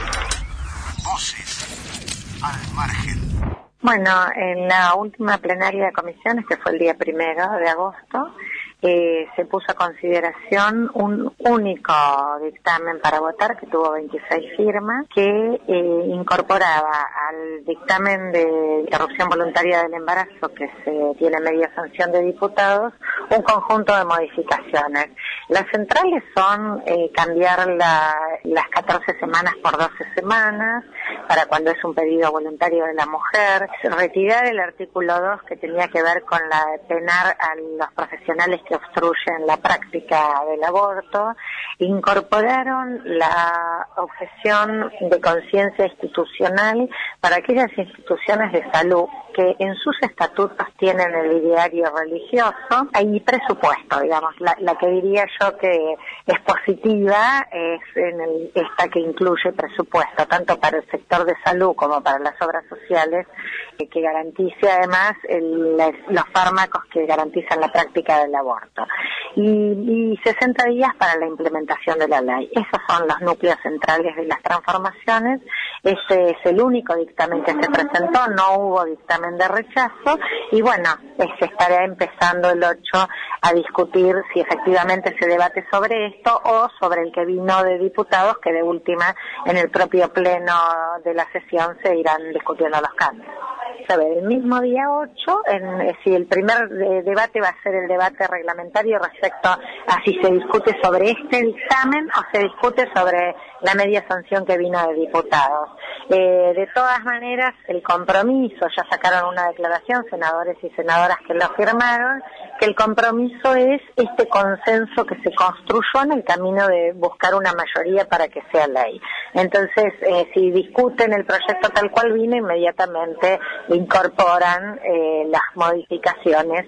Voces al margen. Bueno, en la última plenaria de comisiones, que fue el día 1 de agosto, se puso a consideración un único dictamen para votar que tuvo 26 firmas, que incorporaba al dictamen de interrupción voluntaria del embarazo que se tiene media sanción de diputados un conjunto de modificaciones. Las centrales son cambiar las 14 semanas por 12 semanas para cuando es un pedido voluntario de la mujer, retirar el artículo 2 que tenía que ver con la penar a los profesionales que obstruyen la práctica del aborto, incorporaron la objeción de conciencia institucional para aquellas instituciones de salud que en sus estatutos tienen el ideario religioso y presupuesto, digamos. La que diría yo que es positiva es esta que incluye presupuesto, tanto para el sector de salud como para las obras sociales, que garantice además los fármacos que garantizan la práctica del aborto. Y 60 días para la implementación de la ley. Esos son los núcleos centrales de las transformaciones. Ese es el único dictamen que se presentó, no hubo dictamen de rechazo, y bueno, se estará empezando el 8 a discutir si efectivamente se debate sobre esto o sobre el que vino de diputados, que de última en el propio pleno de la sesión se irán discutiendo los cambios. A ver, el mismo día 8, si el primer debate va a ser el debate reglamentario respecto a si se discute sobre este dictamen o se discute sobre la media sanción que vino de diputados. De todas maneras, el compromiso, ya sacaron una declaración, senadores y senadoras que lo firmaron, que el compromiso es este consenso que se construyó en el camino de buscar una mayoría para que sea ley. Entonces, si discuten el proyecto tal cual vino, inmediatamente incorporan las modificaciones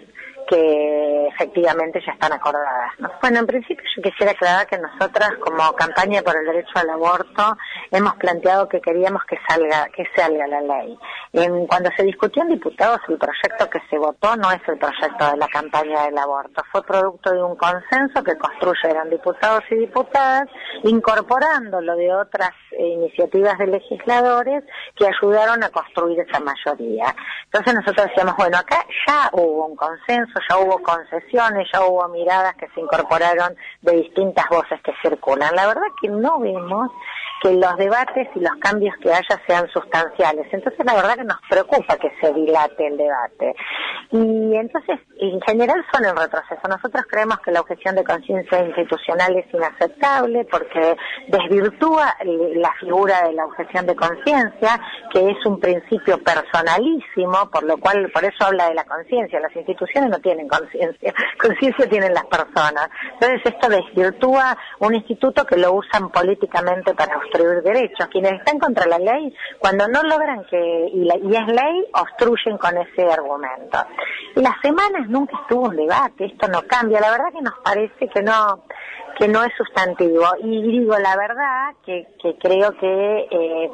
que efectivamente ya están acordadas, ¿no? Bueno, en principio yo quisiera aclarar que nosotras, como campaña por el derecho al aborto, hemos planteado que queríamos que salga la ley. Cuando se discutió en diputados, el proyecto que se votó no es el proyecto de la campaña del aborto, fue producto de un consenso que construyeron diputados y diputadas, incorporando lo de otras iniciativas de legisladores que ayudaron a construir esa mayoría. Entonces nosotros decíamos, bueno, acá ya hubo un consenso, ya hubo concesiones, ya hubo miradas que se incorporaron de distintas voces que circulan. La verdad que no vemos que los debates y los cambios que haya sean sustanciales. Entonces la verdad que nos preocupa que se dilate el debate. Y entonces, en general son en retroceso. Nosotros creemos que la objeción de conciencia institucional es inaceptable porque desvirtúa la figura de la objeción de conciencia, que es un principio personalísimo, por eso habla de la conciencia. Las instituciones no tienen conciencia tienen las personas. Entonces esto desvirtúa un instituto que lo usan políticamente para obstruir derechos. Quienes están contra la ley, cuando no logran y es ley, obstruyen con ese argumento. Las semanas nunca estuvo un debate, esto no cambia. La verdad que nos parece que no es sustantivo. Y digo la verdad que creo que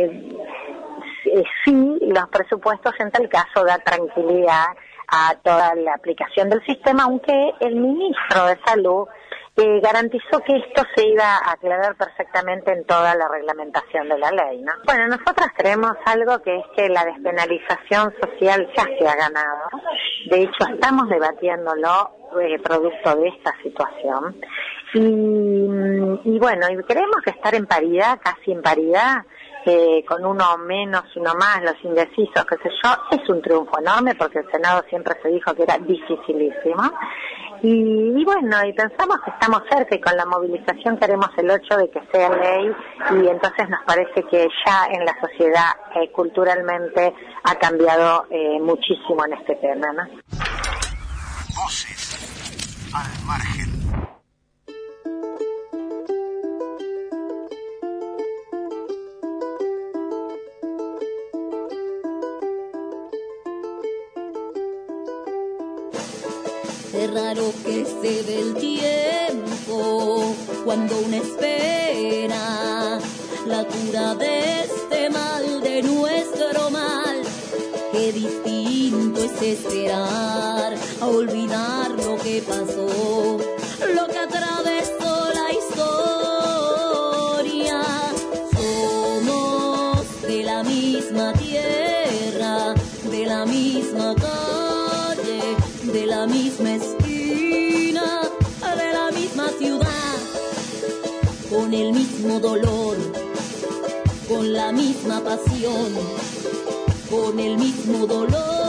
sí, los presupuestos en tal caso da tranquilidad a toda la aplicación del sistema, aunque el ministro de Salud garantizó que esto se iba a aclarar perfectamente en toda la reglamentación de la ley, ¿no? Bueno, nosotras creemos algo que es que la despenalización social ya se ha ganado. De hecho, estamos debatiéndolo producto de esta situación. Y bueno, y creemos que estar en paridad, casi en paridad, con uno menos, uno más, los indecisos, qué sé yo, es un triunfo enorme porque el Senado siempre se dijo que era dificilísimo. Y bueno, y pensamos que estamos cerca y con la movilización queremos el 8 de que sea ley, y entonces nos parece que ya en la sociedad culturalmente ha cambiado muchísimo en este tema, ¿no? Voces al margen. raro que se ve el tiempo cuando uno espera la cura de este mal, de nuestro mal. Qué distinto es esperar a olvidar lo que pasó, lo que atravesó la historia. Somos de la misma tierra, de la misma calle, de la misma esquina, de la misma ciudad, con el mismo dolor, con la misma pasión, con el mismo dolor.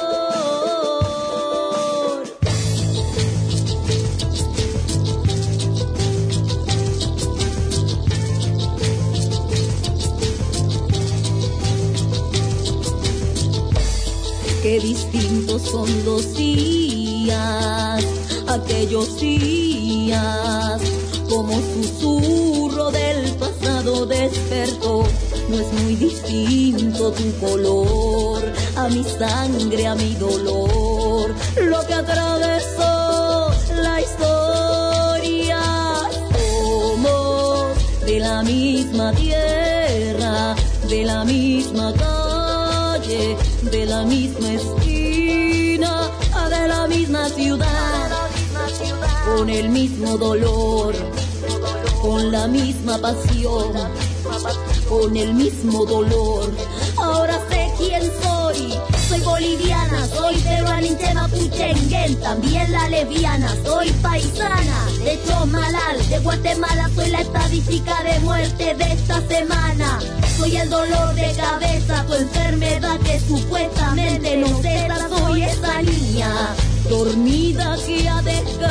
Qué distintos son los días, aquellos días, como susurro del pasado despertó. No es muy distinto tu color, a mi sangre, a mi dolor, lo que atravesó la historia. Somos de la misma tierra, de la misma calle, de la misma esquina, de la misma ciudad, con el mismo dolor, con la misma pasión, con el mismo dolor. Ahora sé quién soy. Soy boliviana, soy peruana, inche, mapuchenguén, también la lesbiana. Soy paisana de Chomalal, de Guatemala. Soy la estadística de muerte de esta semana. Soy el dolor de cabeza, tu enfermedad que supuestamente no cesa. Soy esa niña dormida que ha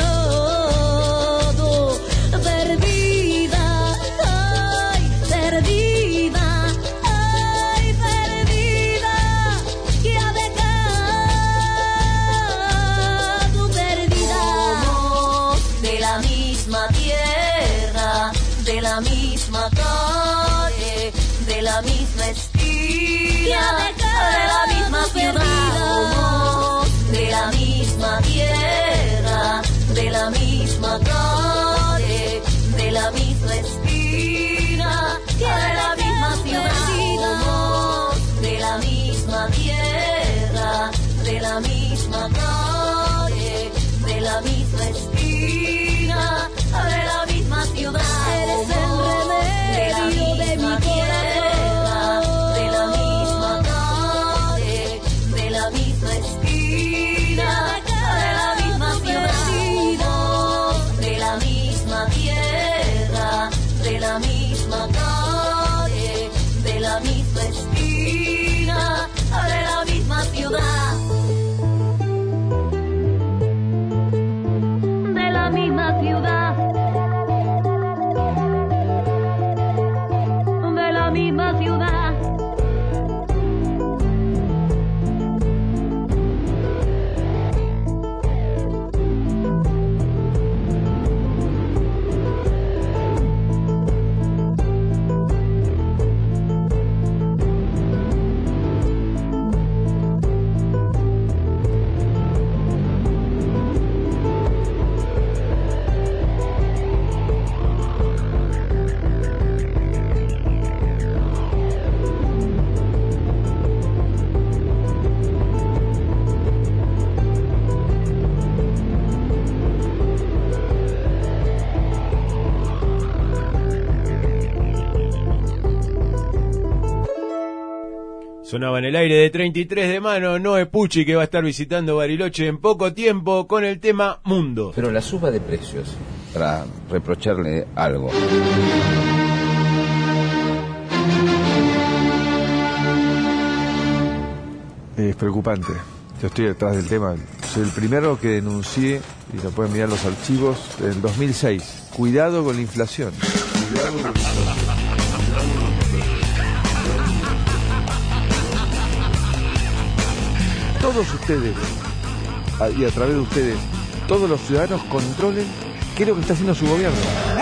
dejado perdida, ay, perdida, ay, perdida, que ha dejado perdida. Somos de la misma tierra, de la misma calle, de la misma esquina, de la misma ciudad. Somos de la misma tierra, de la misma calle, de la misma esquina, de la misma ciudad. Somos de la misma tierra, de la misma calle, de la misma esquina, de la misma ciudad. Eres el remedio de mi tierra, de la misma calle, de la misma esquina, de la misma ciudad. De la misma tierra, de la misma calle, de la misma esquina, de la misma ciudad. De la misma ciudad, de la misma ciudad. Sonaba en el aire de 33 de mano Noé Pucci, que va a estar visitando Bariloche en poco tiempo con el tema Mundo. Pero la suba de precios, para reprocharle algo. Es preocupante. Yo estoy detrás del tema. Soy el primero que denuncié, y lo pueden mirar los archivos, en 2006. Cuidado con la inflación. Cuidado con la inflación. Todos ustedes, y a través de ustedes, todos los ciudadanos controlen qué es lo que está haciendo su gobierno.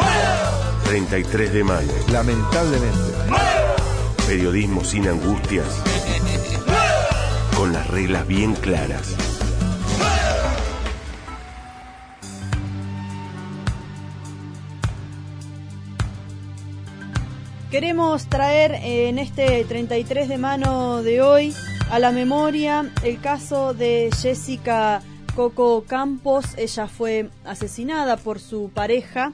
33 de mayo. Lamentablemente. Periodismo sin angustias. Con las reglas bien claras. Queremos traer en este 33 de mano de hoy a la memoria el caso de Jessica Coco Campos. Ella fue asesinada por su pareja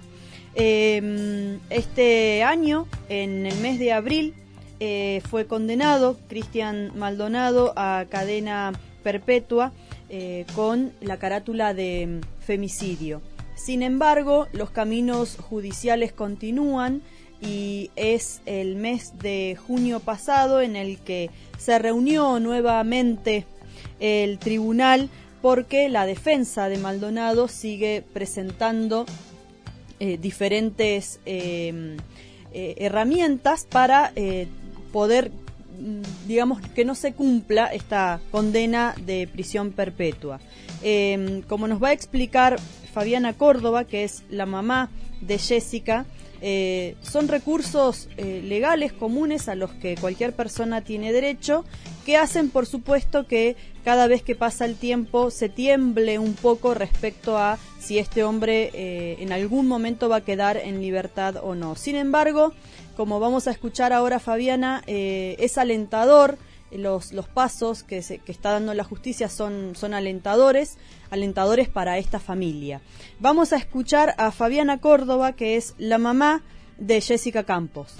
este año, en el mes de abril. Fue condenado Cristian Maldonado a cadena perpetua con la carátula de femicidio. Sin embargo, los caminos judiciales continúan y es el mes de junio pasado en el que se reunió nuevamente el tribunal, porque la defensa de Maldonado sigue presentando diferentes herramientas para poder, digamos, que no se cumpla esta condena de prisión perpetua. Como nos va a explicar Fabiana Córdoba, que es la mamá de Jessica, son recursos legales comunes a los que cualquier persona tiene derecho, que hacen, por supuesto, que cada vez que pasa el tiempo se tiemble un poco respecto a si este hombre en algún momento va a quedar en libertad o no. Sin embargo, como vamos a escuchar ahora Fabiana, es alentador. Los pasos que está dando la justicia son alentadores para esta familia. Vamos a escuchar a Fabiana Córdoba, que es la mamá de Jessica Campos.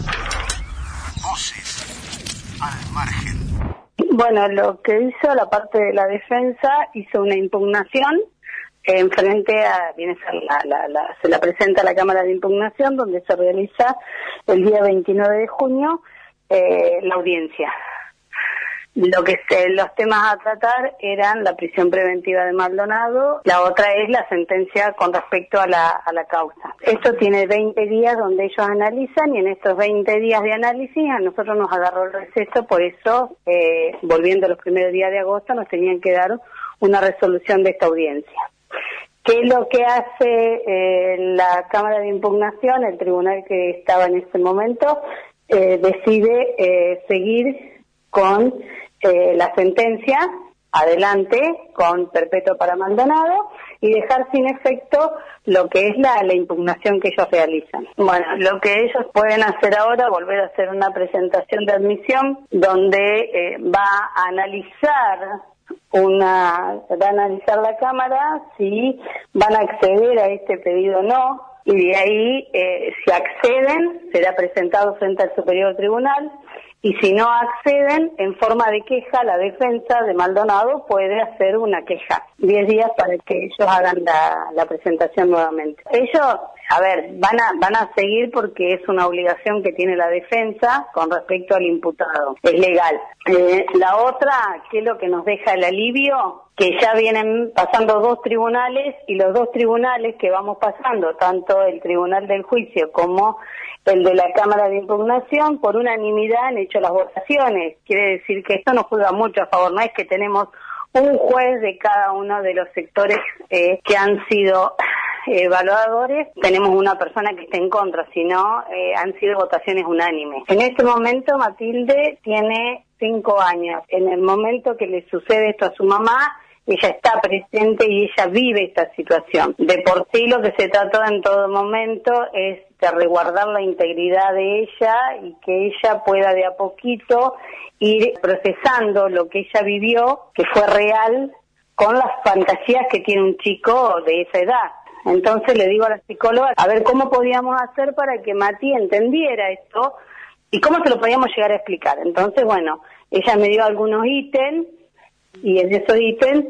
Voces al margen. Bueno, lo que hizo la parte de la defensa, hizo una impugnación en frente a, se la presenta a la Cámara de Impugnación, donde se realiza el día 29 de junio la audiencia. Los temas a tratar eran la prisión preventiva de Maldonado, la otra es la sentencia con respecto a la causa. Esto tiene 20 días donde ellos analizan, y en estos 20 días de análisis a nosotros nos agarró el receso, por eso, volviendo a los primeros días de agosto, nos tenían que dar una resolución de esta audiencia. ¿Qué es lo que hace la Cámara de Impugnación? El tribunal que estaba en ese momento decide seguir con la sentencia, adelante, con perpetuo para Maldonado, y dejar sin efecto lo que es la impugnación que ellos realizan. Bueno, lo que ellos pueden hacer ahora, volver a hacer una presentación de admisión, donde va a analizar la Cámara si van a acceder a este pedido o no, y de ahí, si acceden, será presentado frente al Superior Tribunal, y si no acceden, en forma de queja, la defensa de Maldonado puede hacer una queja. 10 días para que ellos hagan la presentación nuevamente. Ellos, van a seguir porque es una obligación que tiene la defensa con respecto al imputado. Es legal. La otra, ¿qué es lo que nos deja el alivio? Que ya vienen pasando 2 tribunales, y los 2 tribunales que vamos pasando, tanto el Tribunal del Juicio como el de la Cámara de Impugnación, por unanimidad han hecho las votaciones. Quiere decir que esto nos juega mucho a favor. No es que tenemos un juez de cada uno de los sectores que han sido evaluadores, tenemos una persona que está en contra, sino han sido votaciones unánimes. En este momento Matilde tiene 5 años. En el momento que le sucede esto a su mamá, ella está presente y ella vive esta situación. De por sí lo que se trató en todo momento es de resguardar la integridad de ella y que ella pueda de a poquito ir procesando lo que ella vivió, que fue real, con las fantasías que tiene un chico de esa edad. Entonces le digo a la psicóloga, a ver cómo podíamos hacer para que Mati entendiera esto y cómo se lo podíamos llegar a explicar. Entonces, bueno, ella me dio algunos ítems, y en esos ítems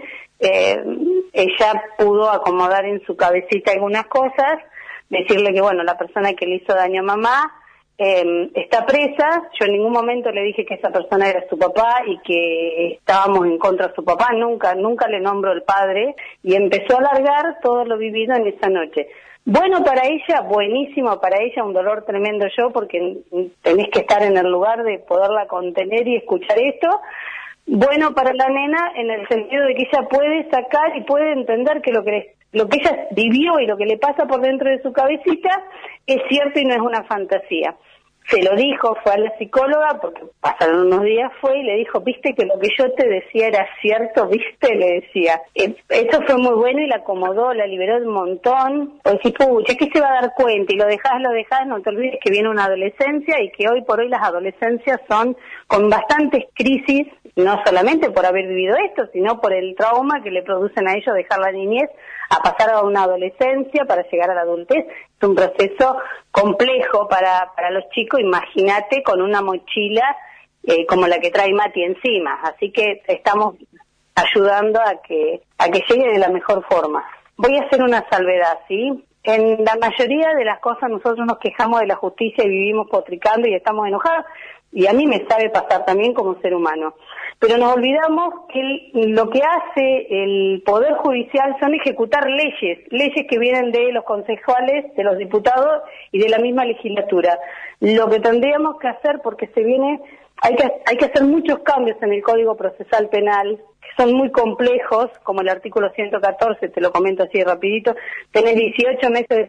ella pudo acomodar en su cabecita algunas cosas, decirle que, bueno, la persona que le hizo daño a mamá está presa. Yo en ningún momento le dije que esa persona era su papá y que estábamos en contra de su papá, nunca le nombro el padre, y empezó a alargar todo lo vivido en esa noche. Bueno para ella, buenísimo para ella, un dolor tremendo yo, porque tenés que estar en el lugar de poderla contener y escuchar esto. Bueno para la nena en el sentido de que ella puede sacar y puede entender que lo que ella vivió y lo que le pasa por dentro de su cabecita es cierto y no es una fantasía. se lo dijo, fue a la psicóloga, porque pasaron unos días, fue y le dijo, viste que lo que yo te decía era cierto, viste, le decía. Eso fue muy bueno y la acomodó, la liberó un montón. O decís, pucha, ¿qué se va a dar cuenta? Y lo dejás, no te olvides que viene una adolescencia y que hoy por hoy las adolescencias son con bastantes crisis, no solamente por haber vivido esto, sino por el trauma que le producen a ellos dejar la niñez a pasar a una adolescencia para llegar a la adultez. Es un proceso complejo para los chicos, imagínate con una mochila como la que trae Mati encima, así que estamos ayudando a que llegue de la mejor forma. Voy a hacer una salvedad, ¿sí? En la mayoría de las cosas nosotros nos quejamos de la justicia y vivimos potricando y estamos enojados, y a mí me sabe pasar también como ser humano. Pero nos olvidamos que lo que hace el Poder Judicial son ejecutar leyes que vienen de los concejales, de los diputados y de la misma legislatura. Lo que tendríamos que hacer, porque hay que hacer muchos cambios en el Código Procesal Penal, que son muy complejos, como el artículo 114, te lo comento así rapidito. Tenés 18 meses de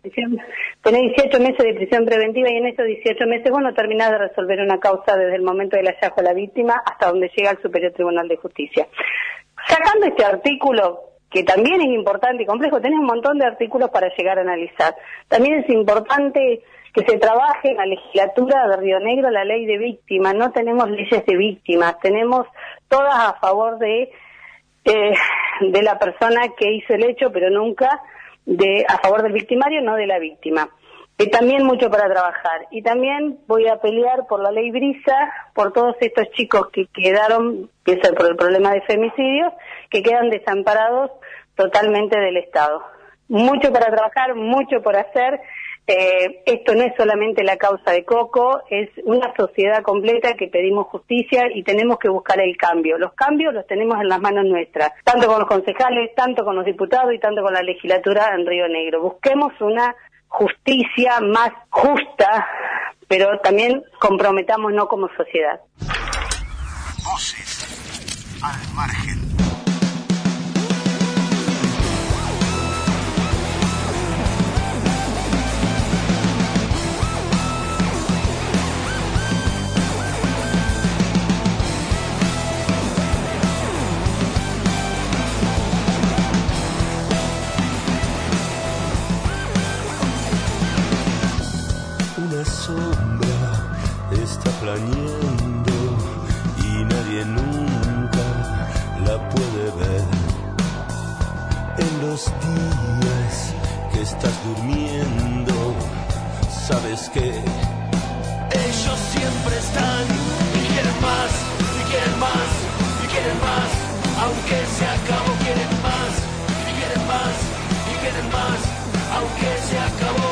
prisión preventiva, y en esos 18 meses vos no terminás de resolver una causa desde el momento del hallazgo de la víctima hasta donde llega el Superior Tribunal de Justicia. Sacando este artículo, que también es importante y complejo, tenés un montón de artículos para llegar a analizar. También es importante que se trabaje en la legislatura de Río Negro la ley de víctimas. No tenemos leyes de víctimas, tenemos todas a favor de la persona que hizo el hecho, pero nunca a favor del victimario, no de la víctima. También mucho para trabajar. Y también voy a pelear por la ley Brisa, por todos estos chicos que quedaron, pienso por el problema de femicidios, que quedan desamparados totalmente del Estado. Mucho para trabajar, mucho por hacer. Esto no es solamente la causa de Coco, es una sociedad completa que pedimos justicia y tenemos que buscar el cambio. Los cambios los tenemos en las manos nuestras, tanto con los concejales, tanto con los diputados y tanto con la legislatura en Río Negro. Busquemos una justicia más justa, pero también comprometámonos como sociedad. Voces al margen. Está planeando y nadie nunca la puede ver. En los días que estás durmiendo, sabes que ellos siempre están y quieren más, y quieren más, y quieren más. Aunque se acabó, quieren más, y quieren más, y quieren más. Aunque se acabó.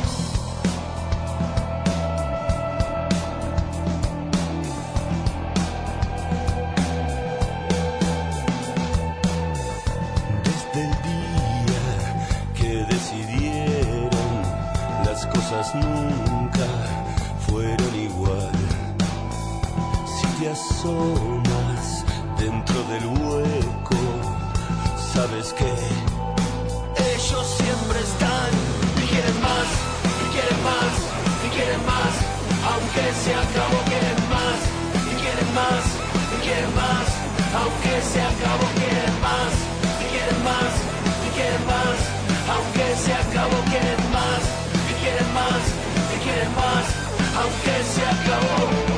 Nunca fueron igual. Si te asomas dentro del hueco, sabes que ellos siempre están y quieren más, y quieren más, y quieren más. Aunque se acabó, quieren más, y quieren más, y quieren más. Aunque se acabó, quieren más, y quieren más, y quieren más. Aunque se acabó, quieren más, quieren más, y quieren más, aunque se acabó.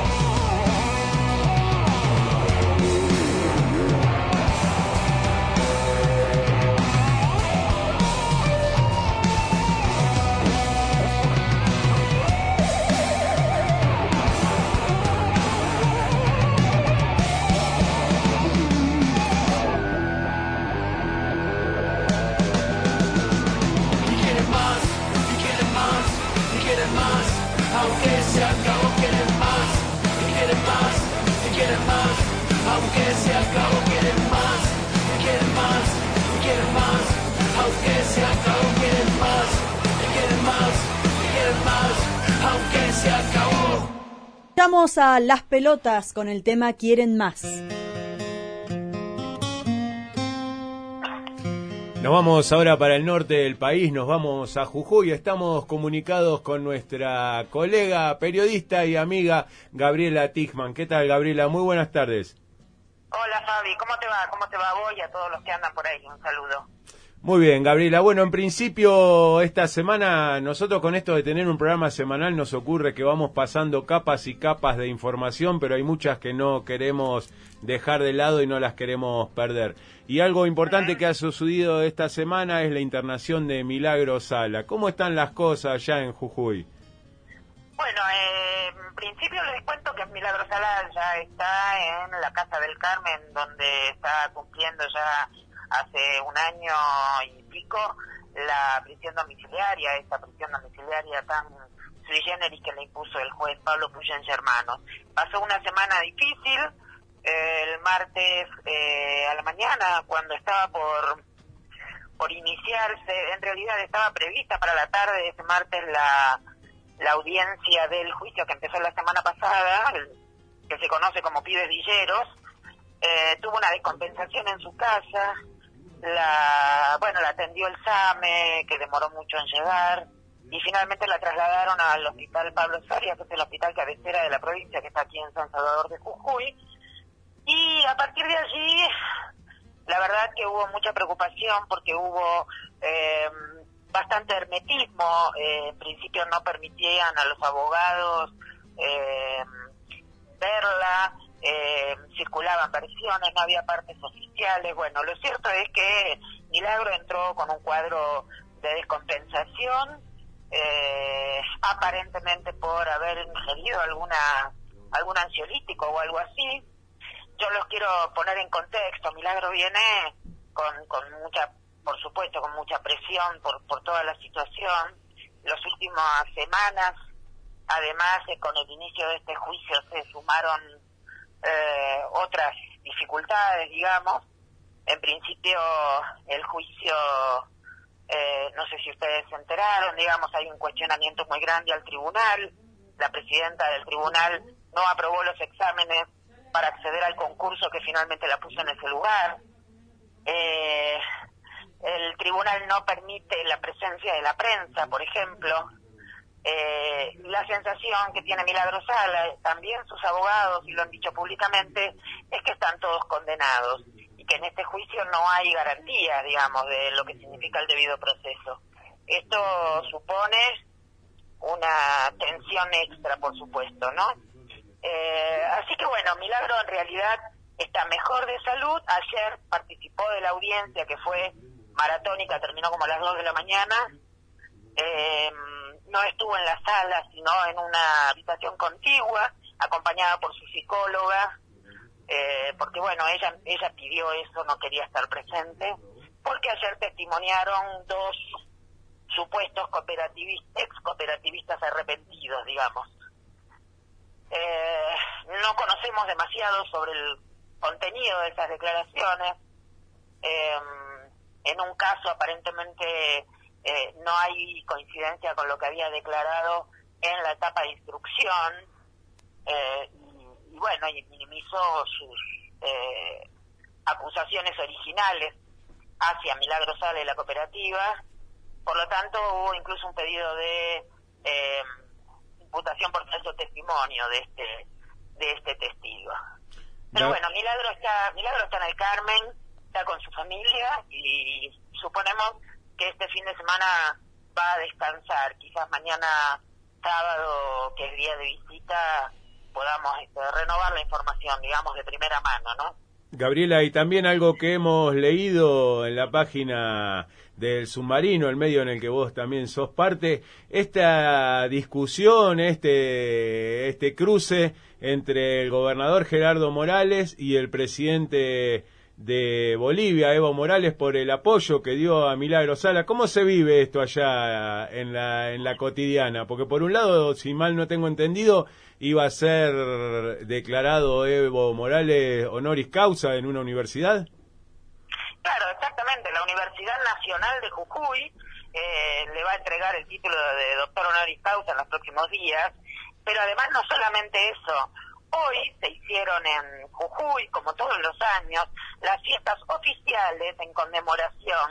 Aunque se acabó, quieren más, y quieren más, y quieren más. Aunque se acabó, quieren más, y quieren más, y quieren más. Aunque se acabó, quieren más, y quieren más, y quieren más. Aunque se acabó. Vamos a Las Pelotas con el tema Quieren Más. Nos vamos ahora para el norte del país, nos vamos a Jujuy. Estamos comunicados con nuestra colega, periodista y amiga Gabriela Tichman. ¿Qué tal, Gabriela? Muy buenas tardes. Hola, Fabi. ¿Cómo te va? ¿Cómo te va vos y a todos los que andan por ahí? Un saludo. Muy bien, Gabriela. Bueno, en principio esta semana nosotros con esto de tener un programa semanal nos ocurre que vamos pasando capas y capas de información, pero hay muchas que no queremos dejar de lado y no las queremos perder. Y algo importante que ha sucedido esta semana es la internación de Milagro Sala. ¿Cómo están las cosas allá en Jujuy? Bueno, en principio les cuento que Milagro Sala ya está en la Casa del Carmen, donde está cumpliendo ya hace un año y pico la prisión domiciliaria, esta prisión domiciliaria tan sui generis que le impuso el juez Pablo Puyens Hermanos. Pasó una semana difícil, el martes a la mañana, cuando estaba por iniciarse, en realidad estaba prevista para la tarde de ese martes la audiencia del juicio que empezó la semana pasada, que se conoce como Pibes Villeros. Tuvo una descompensación en su casa, la atendió el SAME, que demoró mucho en llegar, y finalmente la trasladaron al hospital Pablo Soria, que es el hospital cabecera de la provincia, que está aquí en San Salvador de Jujuy. Y a partir de allí, la verdad que hubo mucha preocupación porque hubo bastante hermetismo. En principio no permitían a los abogados verla, circulaban versiones, no había partes oficiales. Bueno, lo cierto es que Milagro entró con un cuadro de descompensación, aparentemente por haber ingerido algún ansiolítico o algo así. Yo los quiero poner en contexto. Milagro viene con mucha, por supuesto, con mucha presión por toda la situación. Las últimas semanas, además, con el inicio de este juicio se sumaron otras dificultades, digamos. En principio, el juicio, no sé si ustedes se enteraron, digamos, hay un cuestionamiento muy grande al tribunal. La presidenta del tribunal no aprobó los exámenes para acceder al concurso que finalmente la puso en ese lugar. El tribunal no permite la presencia de la prensa, por ejemplo. La sensación que tiene Milagro Sala, también sus abogados, y lo han dicho públicamente, es que están todos condenados y que en este juicio no hay garantía, digamos, de lo que significa el debido proceso. Esto supone una tensión extra, por supuesto, ¿no? Así que bueno, Milagro en realidad está mejor de salud. Ayer participó de la audiencia, que fue maratónica, terminó como a las 2 de la mañana. No estuvo en la sala, sino en una habitación contigua, acompañada por su psicóloga, porque bueno, ella pidió eso, no quería estar presente, porque ayer testimoniaron 2 supuestos ex cooperativistas arrepentidos, digamos. No conocemos demasiado sobre el contenido de esas declaraciones. En un caso aparentemente no hay coincidencia con lo que había declarado en la etapa de instrucción, y bueno, y minimizó sus acusaciones originales hacia Milagro Sala y la cooperativa. Por lo tanto, hubo incluso un pedido de imputación por falso testimonio de este testigo. Pero bueno, Milagro está en el Carmen, está con su familia, y suponemos que este fin de semana va a descansar. Quizás mañana sábado, que es día de visita, podamos renovar la información, digamos, de primera mano, ¿no? Gabriela, y también algo que hemos leído en la página del Submarino, el medio en el que vos también sos parte, esta discusión, este cruce entre el gobernador Gerardo Morales y el presidente de Bolivia, Evo Morales, por el apoyo que dio a Milagro Sala. ¿Cómo se vive esto allá en la cotidiana? Porque por un lado, si mal no tengo entendido, iba a ser declarado Evo Morales honoris causa en una universidad. Claro, exactamente. La Universidad Nacional de Jujuy le va a entregar el título de doctor honoris causa en los próximos días, pero además no solamente eso. Hoy se hicieron en Jujuy, como todos los años, las fiestas oficiales en conmemoración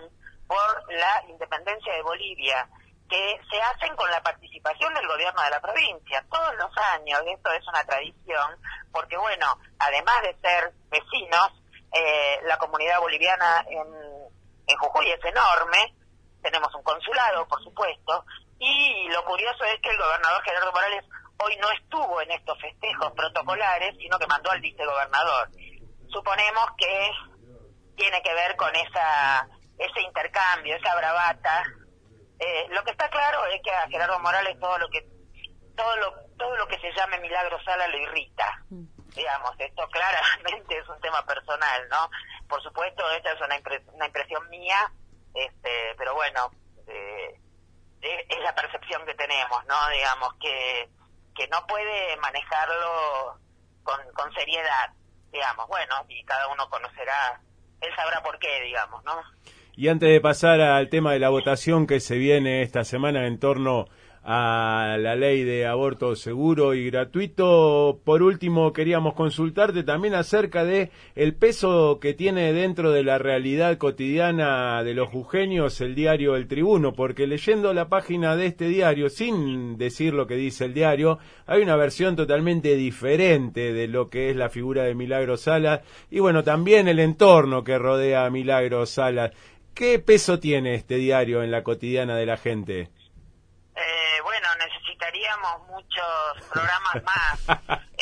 por la independencia de Bolivia, que se hacen con la participación del gobierno de la provincia todos los años. Esto es una tradición, porque bueno, además de ser vecinos, la comunidad boliviana en Jujuy es enorme, tenemos un consulado, por supuesto, y lo curioso es que el gobernador Gerardo Morales hoy no estuvo en estos festejos protocolares, sino que mandó al vicegobernador. Suponemos que tiene que ver con ese intercambio, esa bravata. Lo que está claro es que a Gerardo Morales todo lo que se llame Milagro Sala lo irrita. Digamos, esto claramente es un tema personal, ¿no? Por supuesto, esta es una impresión mía, pero bueno, es la percepción que tenemos, ¿no? Digamos, que no puede manejarlo con seriedad, digamos. Bueno, y cada uno conocerá, él sabrá por qué, digamos, ¿no? Y antes de pasar al tema de la votación que se viene esta semana en torno a la ley de aborto seguro y gratuito, por último queríamos consultarte también acerca de el peso que tiene dentro de la realidad cotidiana de los jujeños el diario El Tribuno, porque leyendo la página de este diario, sin decir lo que dice el diario, hay una versión totalmente diferente de lo que es la figura de Milagro Salas y bueno, también el entorno que rodea a Milagro Salas. ¿Qué peso tiene este diario en la cotidiana de la gente? Bueno, necesitaríamos muchos programas más.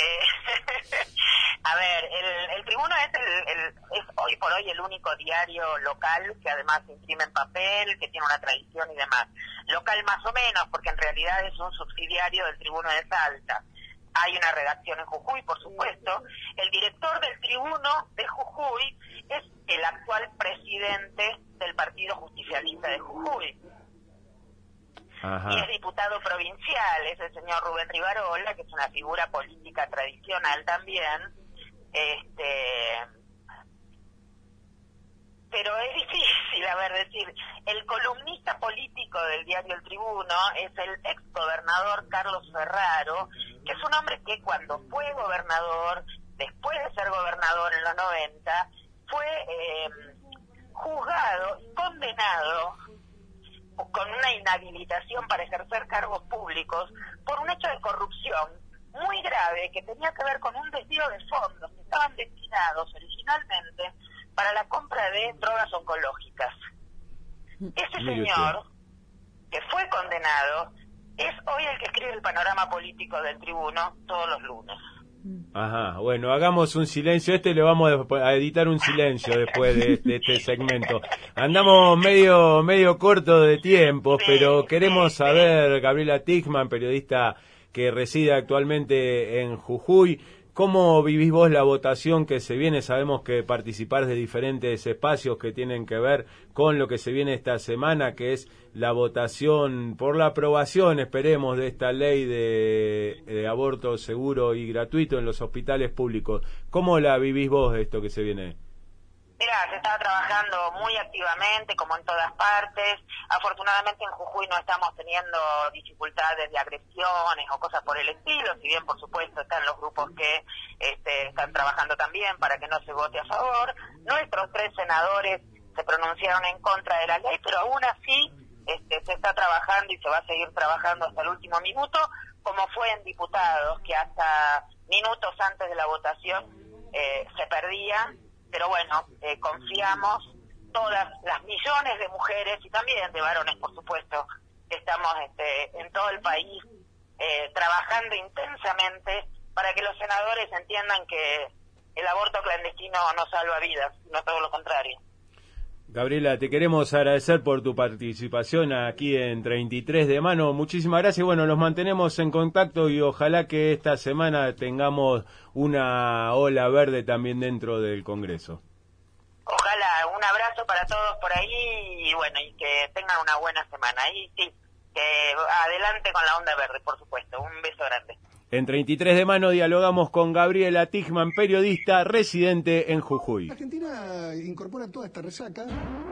A ver, el Tribuno es hoy por hoy el único diario local que además se imprime en papel, que tiene una tradición y demás. Local más o menos, porque en realidad es un subsidiario del Tribuno de Salta. Hay una redacción en Jujuy, por supuesto. El director del Tribuno de Jujuy es el actual presidente del Partido Justicialista de Jujuy. Ajá. Y es diputado provincial, es el señor Rubén Rivarola, que es una figura política tradicional también. Pero es difícil, decir, el columnista político del diario El Tribuno es el exgobernador Carlos Ferraro, que es un hombre que cuando fue gobernador, después de ser gobernador en los 90, fue juzgado y condenado con una inhabilitación para ejercer cargos públicos por un hecho de corrupción muy grave que tenía que ver con un desvío de fondos que estaban destinados originalmente para la compra de drogas oncológicas. Ese señor, que fue condenado, es hoy el que escribe el panorama político del Tribuno todos los lunes. Ajá, bueno, hagamos un silencio. Le vamos a editar un silencio después de este segmento. Andamos medio corto de tiempo, sí, pero queremos saber, Gabriela Tichman, periodista que reside actualmente en Jujuy, ¿cómo vivís vos la votación que se viene? Sabemos que participás de diferentes espacios que tienen que ver con lo que se viene esta semana, que es la votación por la aprobación, esperemos, de esta ley de aborto seguro y gratuito en los hospitales públicos. ¿Cómo la vivís vos esto que se viene? Mira, se está trabajando muy activamente, como en todas partes. Afortunadamente en Jujuy no estamos teniendo dificultades de agresiones o cosas por el estilo, si bien por supuesto están los grupos que están trabajando también para que no se vote a favor. Nuestros 3 senadores se pronunciaron en contra de la ley, pero aún así se está trabajando y se va a seguir trabajando hasta el último minuto, como fue en diputados, que hasta minutos antes de la votación se perdía. Pero bueno, confiamos, todas las millones de mujeres y también de varones, por supuesto, que estamos en todo el país trabajando intensamente para que los senadores entiendan que el aborto clandestino no salva vidas, sino todo lo contrario. Gabriela, te queremos agradecer por tu participación aquí en 33 de Mano. Muchísimas gracias. Bueno, nos mantenemos en contacto y ojalá que esta semana tengamos una ola verde también dentro del Congreso. Ojalá. Un abrazo para todos por ahí y bueno, y que tengan una buena semana. Y sí, que adelante con la onda verde, por supuesto. Un beso grande. En 33 de Mano dialogamos con Gabriela Tichman, periodista residente en Jujuy. Argentina incorpora toda esta resaca.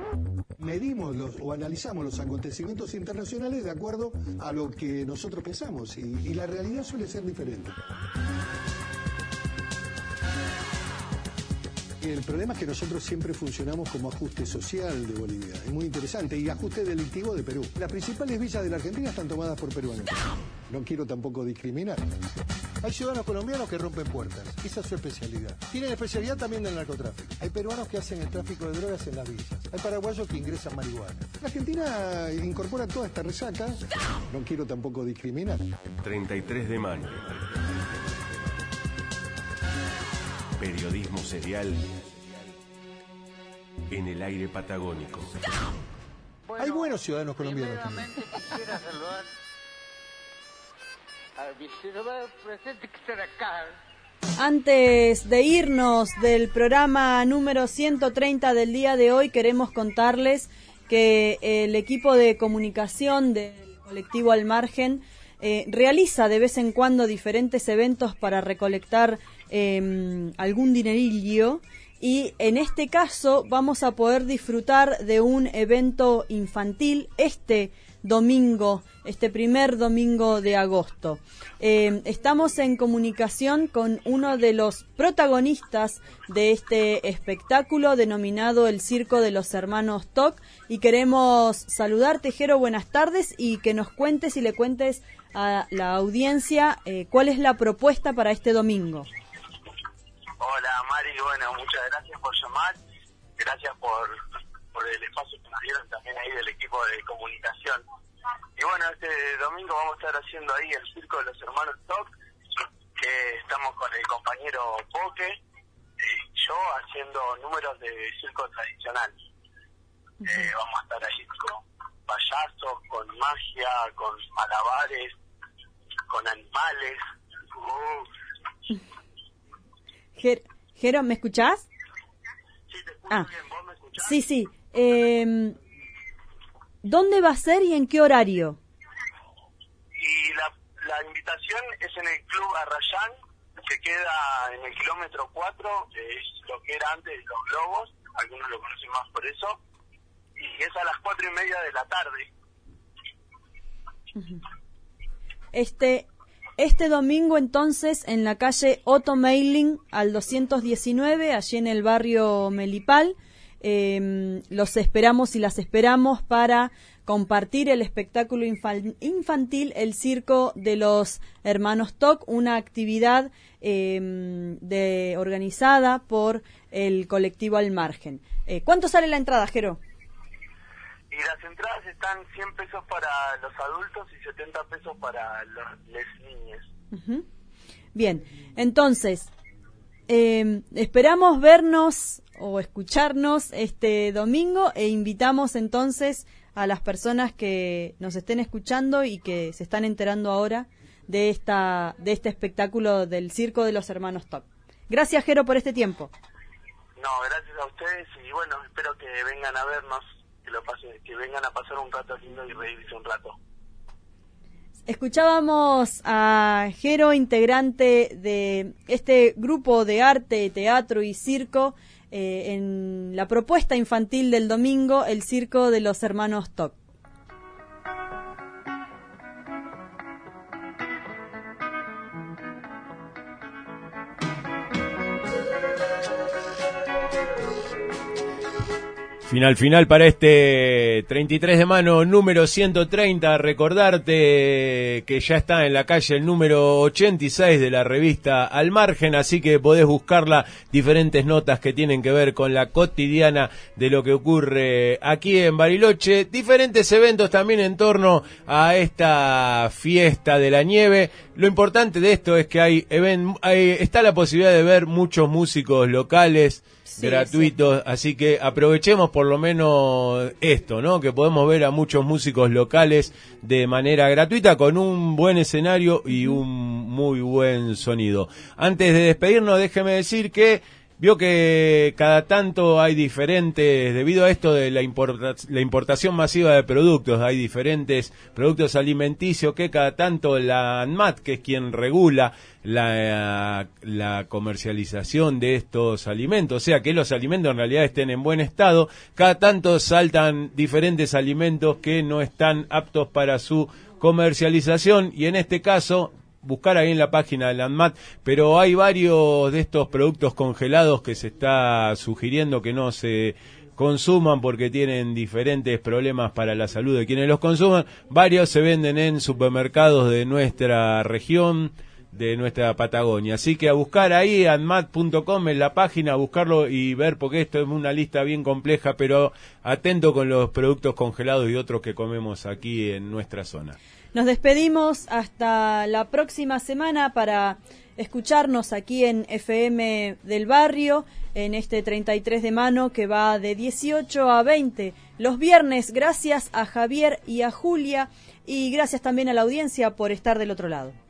Medimos o analizamos los acontecimientos internacionales de acuerdo a lo que nosotros pensamos y la realidad suele ser diferente. El problema es que nosotros siempre funcionamos como ajuste social de Bolivia. Es muy interesante. Y ajuste delictivo de Perú. Las principales villas de la Argentina están tomadas por peruanos. No quiero tampoco discriminar. Hay ciudadanos colombianos que rompen puertas. Esa es su especialidad. Tienen especialidad también del narcotráfico. Hay peruanos que hacen el tráfico de drogas en las villas. Hay paraguayos que ingresan marihuana. La Argentina incorpora toda esta resaca. No quiero tampoco discriminar. 33 de mayo. Periodismo serial en el aire patagónico. Hay buenos ciudadanos colombianos. Primeramente quisiera saludar al viceministro presente que está acá. Antes de irnos del programa número 130 del día de hoy, queremos contarles que el equipo de comunicación del colectivo Al Margen realiza de vez en cuando diferentes eventos para recolectar algún dinerillo, y en este caso vamos a poder disfrutar de un evento infantil este domingo, este primer domingo de agosto. Estamos en comunicación con uno de los protagonistas de este espectáculo denominado el Circo de los Hermanos Toc, y queremos saludarte, Jero, buenas tardes, y que nos cuentes y le cuentes a la audiencia cuál es la propuesta para este domingo. Hola Mari, bueno, muchas gracias por llamar, gracias por el espacio que nos dieron también ahí del equipo de comunicación. Y bueno, este domingo vamos a estar haciendo ahí el Circo de los Hermanos Toc, que estamos con el compañero Poque y yo haciendo números de circo tradicional. Vamos a estar ahí con payasos, con magia, con malabares, con animales. Jero, ¿me escuchás? Sí, te escucho bien. ¿Vos me escuchás? Sí. ¿Dónde va a ser y en qué horario? Y la invitación es en el Club Arrayán, que queda en el kilómetro 4, es lo que era antes Los Globos, algunos lo conocen más por eso, y es a las 4:30 de la tarde. Este domingo entonces en la calle Otto Meiling al 219, allí en el barrio Melipal, los esperamos y las esperamos para compartir el espectáculo infantil El Circo de los Hermanos Toc, una actividad organizada por el colectivo Al Margen. ¿Cuánto sale la entrada, Jero? Y las entradas están 100 pesos para los adultos y 70 pesos para las niñas. Bien, entonces, esperamos vernos o escucharnos este domingo, e invitamos entonces a las personas que nos estén escuchando y que se están enterando ahora de este espectáculo del Circo de los Hermanos Toc. Gracias, Jero, por este tiempo. No, gracias a ustedes, y bueno, espero que vengan a vernos, que vengan a pasar un rato lindo y reírse un rato. Escuchábamos a Jero, integrante de este grupo de arte, teatro y circo, en la propuesta infantil del domingo, el Circo de los Hermanos Toc. Final para este 33 de mano número 130. Recordarte que ya está en la calle el número 86 de la revista Al Margen, así que podés buscarla, diferentes notas que tienen que ver con la cotidiana de lo que ocurre aquí en Bariloche, diferentes eventos también en torno a esta fiesta de la nieve. Lo importante de esto es que está la posibilidad de ver muchos músicos locales, gratuitos, así que aprovechemos por lo menos esto, ¿no? Que podemos ver a muchos músicos locales de manera gratuita, con un buen escenario y un muy buen sonido. Antes de despedirnos, déjeme decir que vio que cada tanto hay diferentes, debido a esto de la importación masiva de productos, hay diferentes productos alimenticios que cada tanto la ANMAT, que es quien regula la comercialización de estos alimentos, o sea que los alimentos en realidad estén en buen estado, cada tanto saltan diferentes alimentos que no están aptos para su comercialización, y en este caso buscar ahí en la página de la ANMAT, pero hay varios de estos productos congelados que se está sugiriendo que no se consuman porque tienen diferentes problemas para la salud de quienes los consuman. Varios se venden en supermercados de nuestra región, de nuestra Patagonia. Así que a buscar ahí, anmat.com en la página, a buscarlo y ver, porque esto es una lista bien compleja, pero atento con los productos congelados y otros que comemos aquí en nuestra zona. Nos despedimos hasta la próxima semana para escucharnos aquí en FM del Barrio, en este 33 de mano que va de 18 a 20 los viernes. Gracias a Javier y a Julia, y gracias también a la audiencia por estar del otro lado.